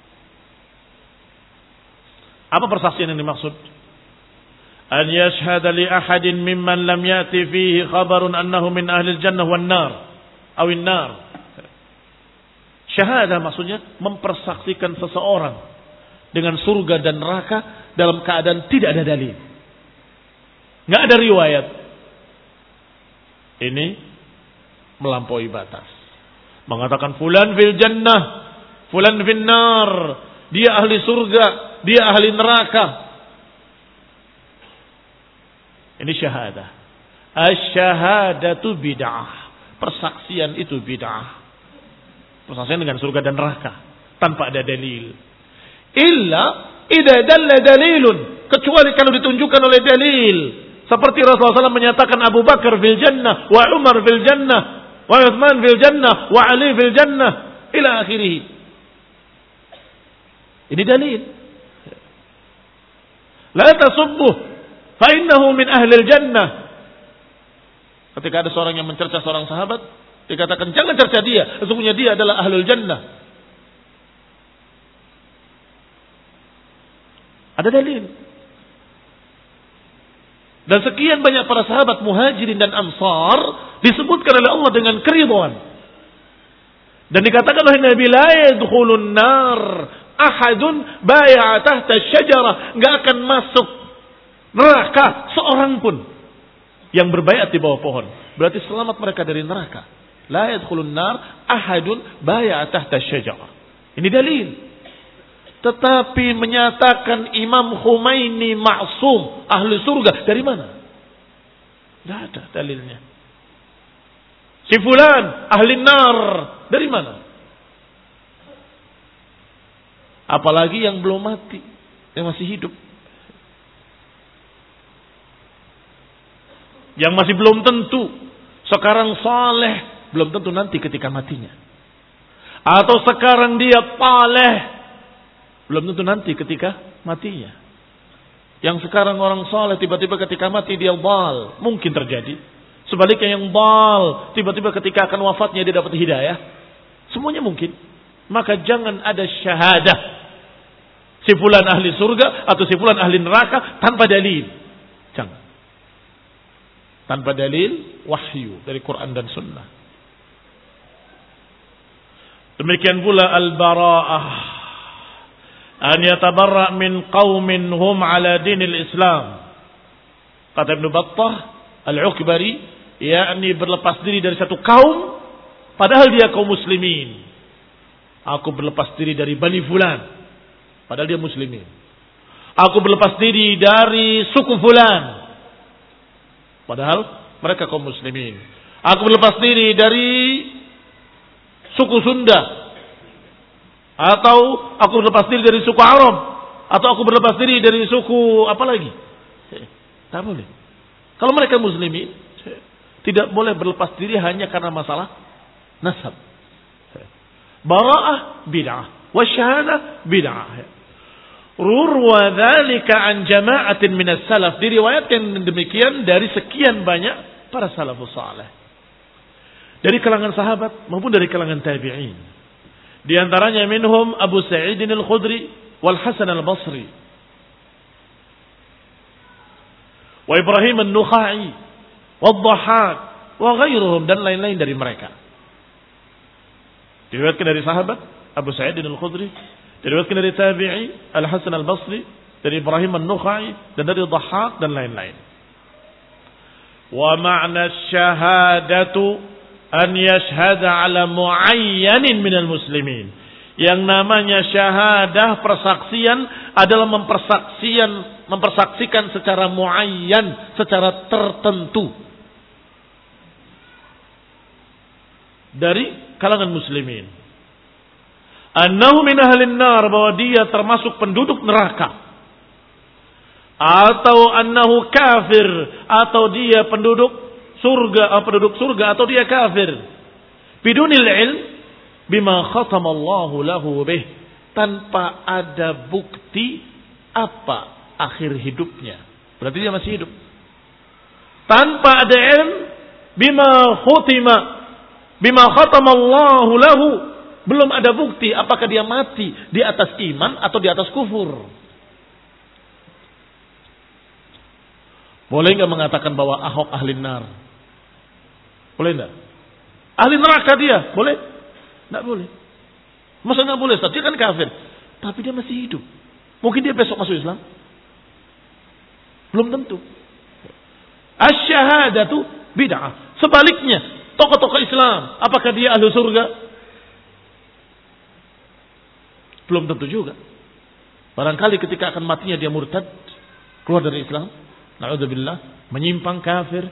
A: Apa persaksian yang dimaksud? An yashhada li ahadin mimman lam yati fihi khabarun annahu min ahli jannah wan nar aw in nar. Syahadah maksudnya mempersaksikan seseorang dengan surga dan neraka dalam keadaan tidak ada dalil, enggak ada riwayat. Ini melampaui batas. Mengatakan fulan fil jannah, fulan fil nar, dia ahli surga, dia ahli neraka. Ini syahadah. Asy-syahadatu bid'ah. Persaksian itu bid'ah. Persaksian dengan surga dan neraka tanpa ada dalil. Illa idza dalla dalilun, kecuali kalau ditunjukkan oleh dalil. Seperti Rasulullah shallallahu alaihi wasallam menyatakan Abu Bakar fil jannah, wa Umar fil jannah, wa Utsman fil jannah, wa Ali fil jannah, ila akhirih. Ini dalil. La tasubbuh fa innahu min ahli jannah. Ketika ada seorang yang mencerca seorang sahabat, dikatakan jangan cerca dia, sesungguhnya dia adalah ahlul jannah. Ada dalil. Dan sekian banyak para sahabat muhajirin dan ansar disebutkan oleh Allah dengan keridhaan. Dan dikatakan oleh Nabi, la yadkhulun nar ahadun bai'a tahta syajarah, enggak akan masuk neraka seorang pun yang berbaiat di bawah pohon. Berarti selamat mereka dari neraka. La yadkhulun nar ahadun bai'a tahta syajarah. Ini dalil. Tetapi menyatakan Imam Khomeini maksum, ahli surga, dari mana? Tidak ada dalilnya. Si fulan ahli nar, dari mana? Apalagi yang belum mati, yang masih hidup, yang masih belum tentu sekarang saleh, belum tentu nanti ketika matinya. Atau sekarang dia paleh, belum tentu nanti ketika matinya. Yang sekarang orang saleh tiba-tiba ketika mati dia dhal, mungkin terjadi. Sebaliknya yang dhal tiba-tiba ketika akan wafatnya dia dapat hidayah. Semuanya mungkin. Maka jangan ada syahadah si fulan ahli surga atau si fulan ahli neraka tanpa dalil. Jangan. Tanpa dalil wahyu dari Quran dan Sunnah. Demikian pula al-bara'ah, an yatabarra' min qaumin hum ala dinil Islam. Kata Ibnu Battah Al-Ukbari, yakni berlepas diri dari satu kaum padahal dia kaum muslimin. Aku berlepas diri dari Bani Fulan padahal dia muslimin. Aku berlepas diri dari suku Fulan Padahal mereka kaum muslimin. Aku berlepas diri dari suku Sunda. Atau aku berlepas diri dari suku Arab. Atau aku berlepas diri dari suku apa lagi? Tak boleh. Kalau mereka muslimin, tidak boleh berlepas diri hanya karena masalah nasab. Bara'ah bid'ah. Wasyahadah bid'ah. Rurwa dzalika an jama'atin minas salaf. Diriwayatkan demikian dari sekian banyak para salafus saleh. Dari kalangan sahabat maupun dari kalangan tabi'in. Di antaranya minhum Abu Sa'id al-Khudri wal Hasan al-Basri. Wa Ibrahim an-Nukhai wa Dhahhak wa ghairuhum dan lain-lain dari mereka. Diriwayatkan dari sahabat Abu Sa'id al-Khudri, diriwayatkan dari tabi'i Al-Hasan al-Basri, dari Ibrahim an-Nukhai dan dari Dhahhak dan lain-lain. Wa ma'na syahadatu an yashhada ala muayyanin minal muslimin. Yang namanya syahadah persaksian adalah mempersaksian mempersaksikan secara muayyan, secara tertentu dari kalangan muslimin. Annahu min ahlin nar, bahwa dia termasuk penduduk neraka. Atau annahu kafir, atau dia penduduk surga, atau penduduk surga, atau dia kafir. Bidunil ilm bima khatamallahu lahu bih, tanpa ada bukti apa akhir hidupnya. Berarti dia masih hidup. Tanpa ada ilm bima khutima bima khatamallahu lahu, belum ada bukti apakah dia mati di atas iman atau di atas kufur. Boleh enggak mengatakan bahwa Ahok ahli nar? Boleh enggak? Ahli neraka dia, boleh? Enggak boleh. Masa enggak boleh? Dia kan kafir, tapi dia masih hidup. Mungkin dia besok masuk Islam? Belum tentu. Asy-syahadatu bid'ah. Sebaliknya, tokoh-tokoh Islam, apakah dia ahli surga? Belum tentu juga. Barangkali ketika akan matinya dia murtad, keluar dari Islam, na'udzubillah, menyimpang kafir.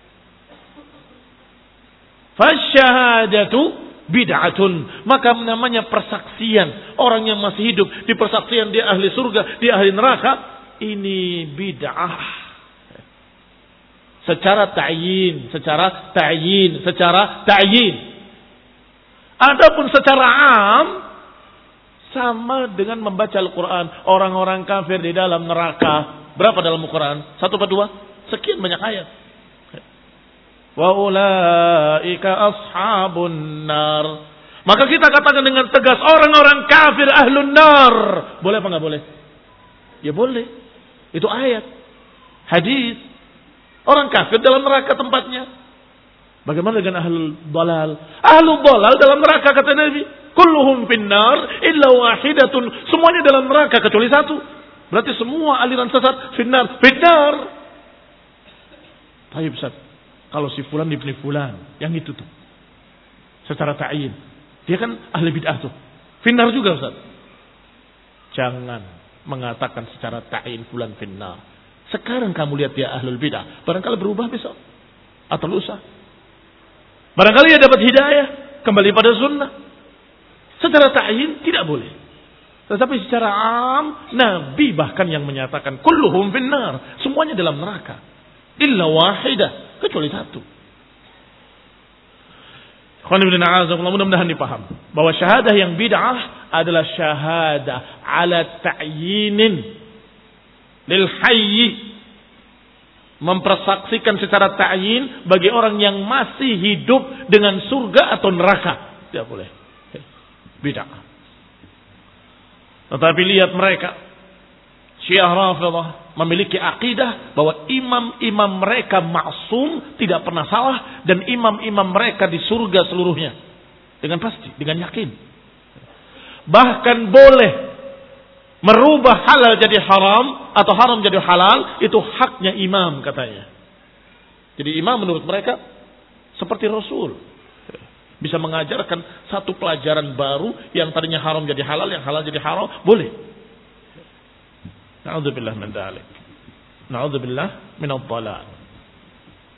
A: Fasyahadatu bid'atun, maka namanya persaksian orang yang masih hidup di persaksian dia ahli surga, dia ahli neraka, ini bid'ah. Secara ta'yin, secara ta'yin, secara ta'yin. Adapun secara am, sama dengan membaca Al-Quran. Orang-orang kafir di dalam neraka. Berapa dalam Al-Quran? Satu atau dua? Sekian banyak ayat. Wa ulaika ashabun nar. Maka kita katakan dengan tegas, orang-orang kafir ahlun nar. Boleh apa enggak boleh? Ya boleh. Itu ayat. Hadis. Orang kafir dalam neraka tempatnya. Bagaimana dengan ahlul dalal? Ahlul dalal dalam neraka kata Nabi. Kulluhum finnar illa wahidatun. Semuanya dalam neraka kecuali satu. Berarti semua aliran sesat finnar. Finnar. Baik Ustaz. Kalau si fulan ibni fulan. Yang itu tuh. Secara ta'yin. Dia kan ahli bid'ah tuh. Finnar juga Ustaz. Jangan mengatakan secara ta'yin fulan finnar. Sekarang kamu lihat dia ahlul bid'ah. Barangkali berubah besok. Atau lusa. Barangkali dia dapat hidayah. Kembali pada sunnah. Secara ta'yin tidak boleh. Tetapi secara am, Nabi bahkan yang menyatakan kulluhum finnar, semuanya dalam neraka. Illa wahidah, kecuali satu. Mudah-mudahan dipaham bahwa syahadah yang bid'ah adalah syahadah ala ta'yinin lil hayy, mempersaksikan secara ta'yin bagi orang yang masih hidup dengan surga atau neraka. Tidak boleh. Bid'ah. Tetapi lihat mereka, Syiah Rafidhah memiliki akidah bahwa imam-imam mereka maksum, tidak pernah salah, dan imam-imam mereka di surga seluruhnya. Dengan pasti, dengan yakin. Bahkan boleh merubah halal jadi haram atau haram jadi halal, itu haknya imam katanya. Jadi imam menurut mereka seperti Rasul. Bisa mengajarkan satu pelajaran baru yang tadinya haram jadi halal, yang halal jadi haram, boleh. Na'udzubillah min dzalik. Na'udzubillah min adh-dhalal.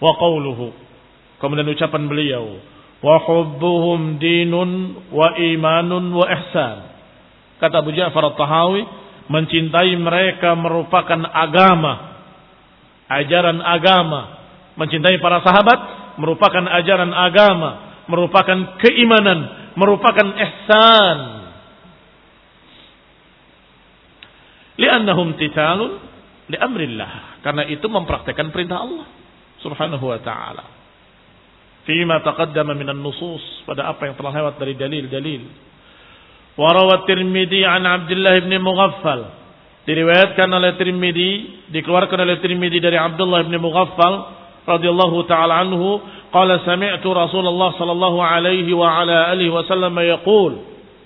A: Wa qawluhu, kemudian ucapan beliau, wa hubbuhum dinun wa imanun wa ihsan. Kata Abu Ja'far At-Tahawi, mencintai mereka merupakan agama, ajaran agama. Mencintai para sahabat merupakan ajaran agama, merupakan keimanan, merupakan ihsan. Li'annahum titalun li amrillah, karena itu mempraktikkan perintah Allah Subhanahu wa ta'ala. Fima taqaddama minan nusus, pada apa yang telah lewat dari dalil-dalil. Wa rawat Tirmidzi an Abdullah bin Mughaffal, diriwayatkan oleh Tirmidzi, dikeluarkan oleh Tirmidzi dari Abdullah bin Mughaffal radhiyallahu taala anhu, qala sami'tu Rasulullah sallallahu alaihi wa ala alihi wasallam yaqul,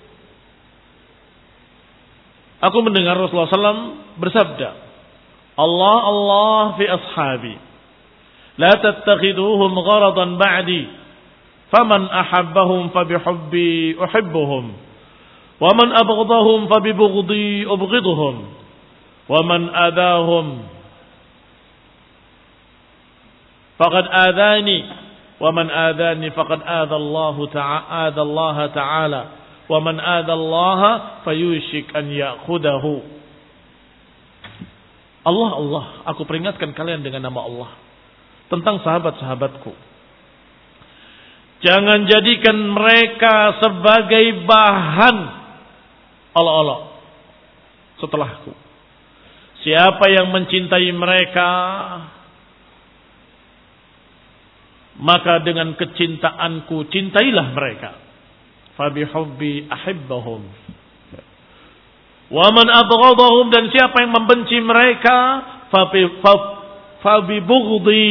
A: aku mendengar Rasulullah sallallahu alaihi wasallam bersabda, Allah Allah fi ashabi, la tattakhiduhum gharadan ba'di, faman ahabbahum fabihubbi uhibbuhum, wa man abghadahum fabibughdi ubghidhum, wa man adahum faqad adani, wa man adani faqad adha Allah ta'ala, adha Allah ta'ala, wa man adha Allah fayushik an ya'khudahu. Allah Allah, aku peringatkan kalian dengan nama Allah tentang sahabat-sahabatku. Jangan jadikan mereka sebagai bahan olok-olok setelahku. Siapa yang mencintai mereka, maka dengan kecintaanku cintailah mereka. Fabihubbi ahibbahum. Wa man abghadahum, dan siapa yang membenci mereka, fabibughdi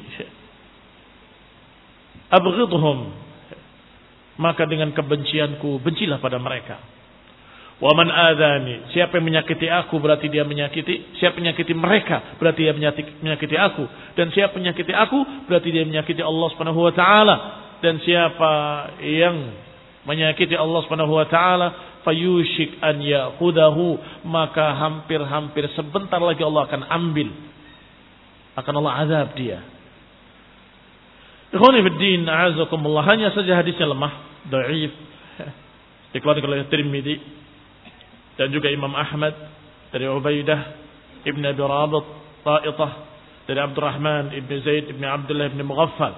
A: abghidhum, maka dengan kebencianku bencilah pada mereka. Wa man adani, siapa yang menyakiti aku berarti dia menyakiti, siapa menyakiti mereka berarti dia menyakiti, menyakiti aku, dan siapa menyakiti aku berarti dia menyakiti Allah Subhanahu wa taala, dan siapa yang menyakiti Allah Subhanahu wa taala fayushik an ya'khudahu, maka hampir-hampir sebentar lagi Allah akan ambil, akan Allah azab dia. Ikhwani fiddin, a'azakumullah, hanya saja hadisnya lemah, dhaif, dikeluarkan oleh Tirmidzi dan juga Imam Ahmad dari Ubaidah ibn Abi Rabit Ta'itah, dari Abdurrahman ibn Zaid ibn Abdullah ibn Mughaffal.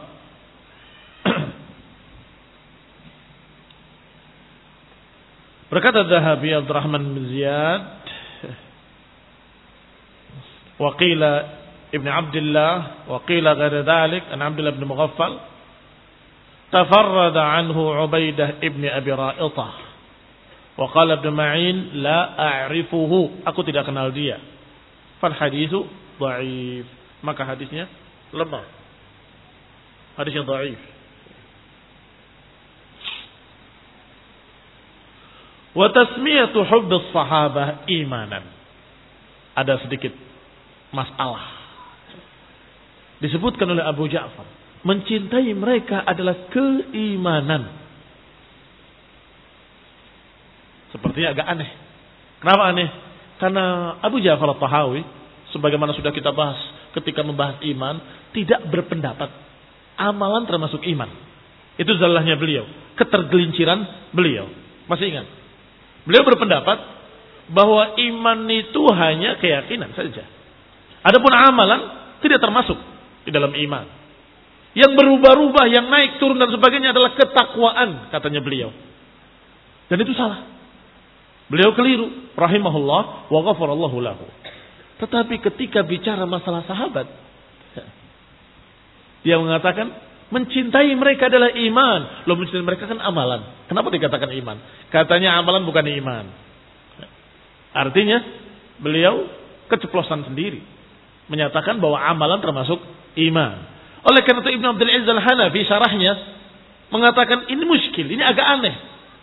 A: Berkata Dhahabi, Abdurrahman bin Ziyad, wa qila ibn Abdullah, wa qila ghaira dhalik an Abdullah ibn Mughaffal, tafarrada anhu Ubaidah ibn Abi Ra'itah, wa qala Ibn Ma'in la a'rifuhu, aku tidak kenal dia. Fal hadithu dhaif, maka hadisnya lemah, hadisnya dhaif. Wa tasmiyatu hubbis sahabah imanan, ada sedikit masalah. Disebutkan oleh Abu Ja'far, mencintai mereka adalah keimanan. Sepertinya agak aneh. Kenapa aneh? Karena Abu Ja'far At-Tahawi, sebagaimana sudah kita bahas ketika membahas iman, tidak berpendapat amalan termasuk iman. Itu zalahnya beliau, ketergelinciran beliau. Masih ingat? Beliau berpendapat bahwa iman itu hanya keyakinan saja. Adapun amalan tidak termasuk di dalam iman. Yang berubah-ubah, yang naik turun dan sebagainya adalah ketakwaan, katanya beliau. Dan itu salah. Beliau keliru, rahimahullah wa ghafarallahu lahu. Tetapi ketika bicara masalah sahabat, dia mengatakan mencintai mereka adalah iman. Loh, mencintai mereka kan amalan. Kenapa dikatakan iman? Katanya amalan bukan iman. Artinya beliau keceplosan sendiri menyatakan bahwa amalan termasuk iman. Oleh karena itu Ibnu Abdul Aziz Al-Hanafi syarahnya mengatakan ini muskil, ini agak aneh.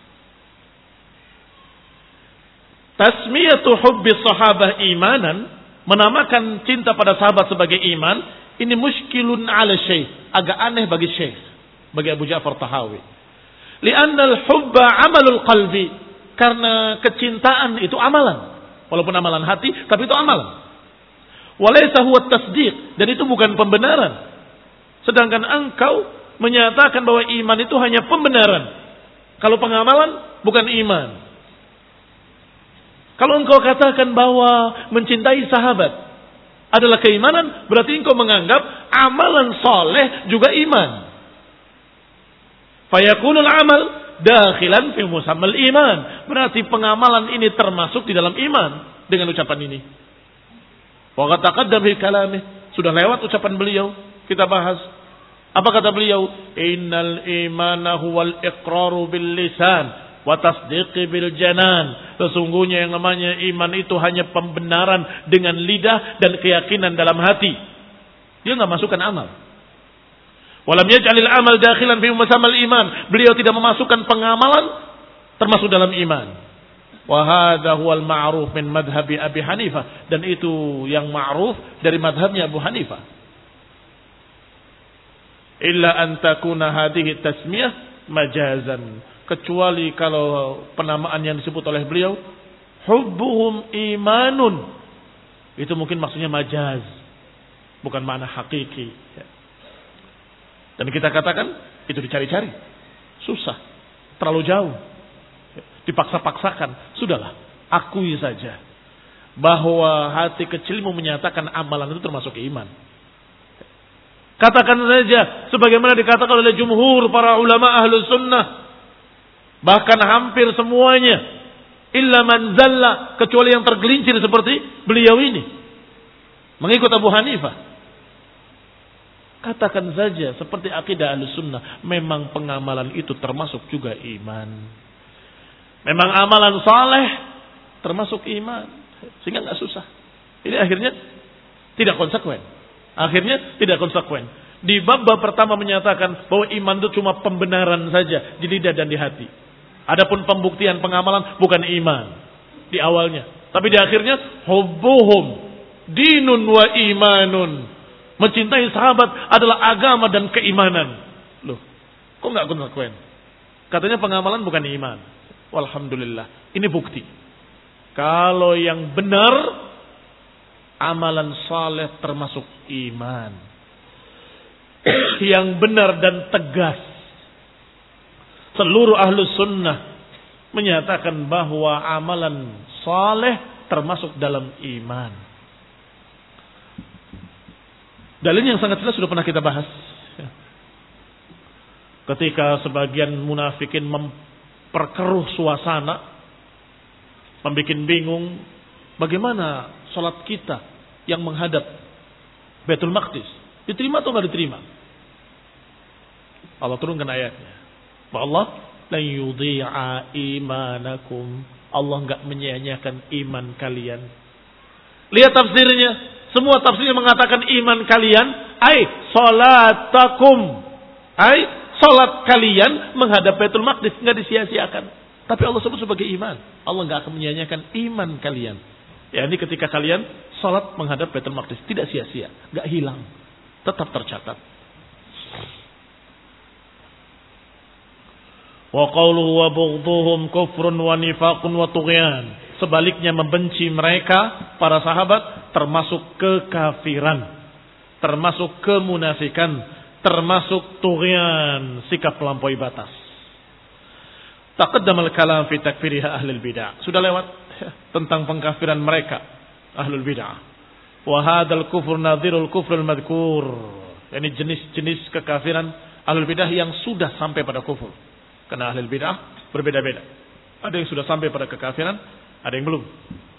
A: Tasmiyatu hubbi sahabah imanan, menamakan cinta pada sahabat sebagai iman, ini muskilun ala syekh, agak aneh bagi syekh, bagi Abu Ja'far Tahawi. Li'anna al-hubba amalul qalbi, karena kecintaan itu amalan, walaupun amalan hati, tapi itu amalan. Walaysa huwa tasdiq, dan itu bukan pembenaran. Sedangkan engkau menyatakan bahwa iman itu hanya pembenaran. Kalau pengamalan bukan iman. Kalau engkau katakan bahwa mencintai sahabat adalah keimanan, berarti engkau menganggap amalan soleh juga iman. Fayakunul amal dakhilan fi musammal iman. Berarti pengamalan ini termasuk di dalam iman dengan ucapan ini. Wa qad taqaddam fi kalamih, sudah lewat ucapan beliau, kita bahas. Apa kata beliau? Innal imana huwal iqraru bil lisan wa tasdiqi bil janan. Sesungguhnya yang namanya iman itu hanya pembenaran dengan lidah dan keyakinan dalam hati. Dia enggak masukkan amal. Walam yaj'alil amal dakhilan fi musammal iman. Beliau tidak memasukkan pengamalan termasuk dalam iman. Wa hadha huwal ma'ruf min madhhabi Abi Hanifah, dan itu yang ma'ruf dari madhabnya Abu Hanifah. Illa an takuna hadhihi tasmiyah majazan, kecuali kalau penamaan yang disebut oleh beliau hubbuhum imanun, itu mungkin maksudnya majaz, bukan makna hakiki. Dan kita katakan itu dicari-cari, susah, terlalu jauh, dipaksa-paksakan. Sudahlah, akui saja bahwa hati kecilmu menyatakan amalan itu termasuk iman. Katakan saja sebagaimana dikatakan oleh jumhur para ulama ahlus sunnah, bahkan hampir semuanya, illa man zalla, kecuali yang tergelincir seperti beliau ini mengikut Abu Hanifah. Katakan saja seperti akidah ahlus sunnah, memang pengamalan itu termasuk juga iman. Memang amalan saleh termasuk iman, sehingga nggak susah. Ini akhirnya tidak konsekuen. Akhirnya tidak konsekuen. Di bab-bab pertama menyatakan bahwa iman itu cuma pembenaran saja di lidah dan di hati. Adapun pembuktian pengamalan bukan iman di awalnya, tapi di akhirnya hubbuhum dinun wa imanun. Mencintai sahabat adalah agama dan keimanan. Loh, kok nggak konsekuen? Katanya pengamalan bukan iman. Walhamdulillah, ini bukti. Kalau yang benar, amalan saleh termasuk iman. Yang benar dan tegas, seluruh ahlus sunnah menyatakan bahwa amalan saleh termasuk dalam iman. Dalil yang sangat jelas sudah pernah kita bahas. Ketika sebagian munafikin memperkeruh suasana, membuat bingung, bagaimana salat kita yang menghadap Baitul Maqdis, diterima atau enggak diterima? Allah turunkan ayatnya. Bahwa Allah la yudhi'a imanakum. Allah enggak menyia-nyiakan iman kalian. Lihat tafsirnya. Semua tafsirnya mengatakan iman kalian, ai salatakum. Ai salat kalian menghadap Baitul Maqdis, enggak disia-siakan. Tapi Allah sebut sebagai iman. Allah enggak akan menyia-nyiakan iman kalian. Ya, ini ketika kalian salat menghadap Baitul Maqdis, tidak sia-sia, enggak hilang, tetap tercatat. Wa qawluhu wa bughdhuhum kufrun wa nifaqun wa tughyan. Sebaliknya membenci mereka para sahabat termasuk kekafiran, termasuk kemunafikan, termasuk tughyan, sikap melampaui batas. Taqaddama al-kalam fi takfiriha ahlul bid'ah. Sudah lewat tentang pengkafiran mereka ahlul bid'ah. Wa hadzal kufur nadhirul kufrul madhkur. Yani jenis-jenis kekafiran ahlul bid'ah yang sudah sampai pada kufur. Karena ahlul bid'ah berbeda-beda. Ada yang sudah sampai pada kekafiran, ada yang belum.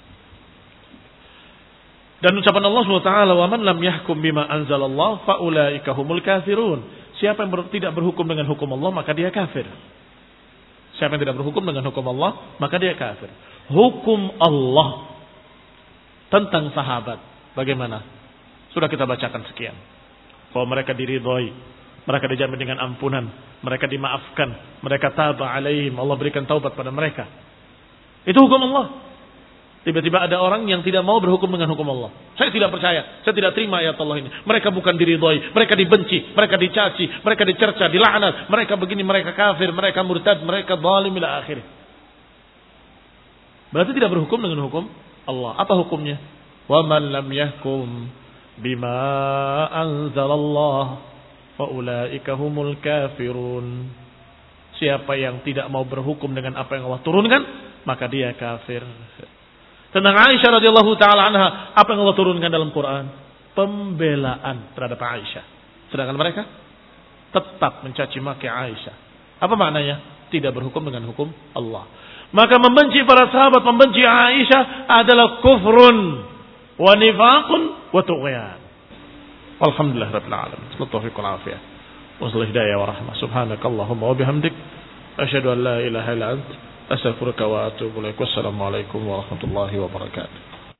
A: Dan ucapan Allah subhanahu wa taala, "Wa man lam yahkum bima anzalallah fa ulaika humul kafirun." Siapa yang ber, tidak berhukum dengan hukum Allah, maka dia kafir. Siapa yang tidak berhukum dengan hukum Allah, maka dia kafir. Hukum Allah tentang sahabat bagaimana? Sudah kita bacakan sekian. Bahwa mereka diridhoi, mereka dijamin dengan ampunan, mereka dimaafkan, mereka taba alaihim, Allah berikan taubat pada mereka. Itu hukum Allah. Tiba-tiba ada orang yang tidak mau berhukum dengan hukum Allah. Saya tidak percaya, saya tidak terima ayat Allah ini. Mereka bukan diridhoi, mereka dibenci, mereka dicaci, mereka dicerca, dilaknat, mereka begini, mereka kafir, mereka murtad, mereka zalim ila akhir. Berarti tidak berhukum dengan hukum Allah. Apa hukumnya? Wa man lam yahkum bima anzalallah fa faulaika humul kafirun. Siapa yang tidak mau berhukum dengan apa yang Allah turunkan, maka dia kafir. Tentang Aisyah radhiyallahu taala anha, apa yang Allah turunkan dalam Quran? Pembelaan terhadap Aisyah. Sedangkan mereka tetap mencaci maki Aisyah. Apa maknanya? Tidak berhukum dengan hukum Allah. Maka membenci para sahabat, membenci Aisyah adalah kufrun wa nifaqun wa tughyan. Alhamdulillah rabbil alamin. Taufiq wal afiyah. Wasal hidayah wa rahmah. Subhanakallahumma wa bihamdik asyhadu an la ilaha illa anta astaghfiruka wa atubu ilaik. Wassalamu alaikum warahmatullahi wabarakatuh.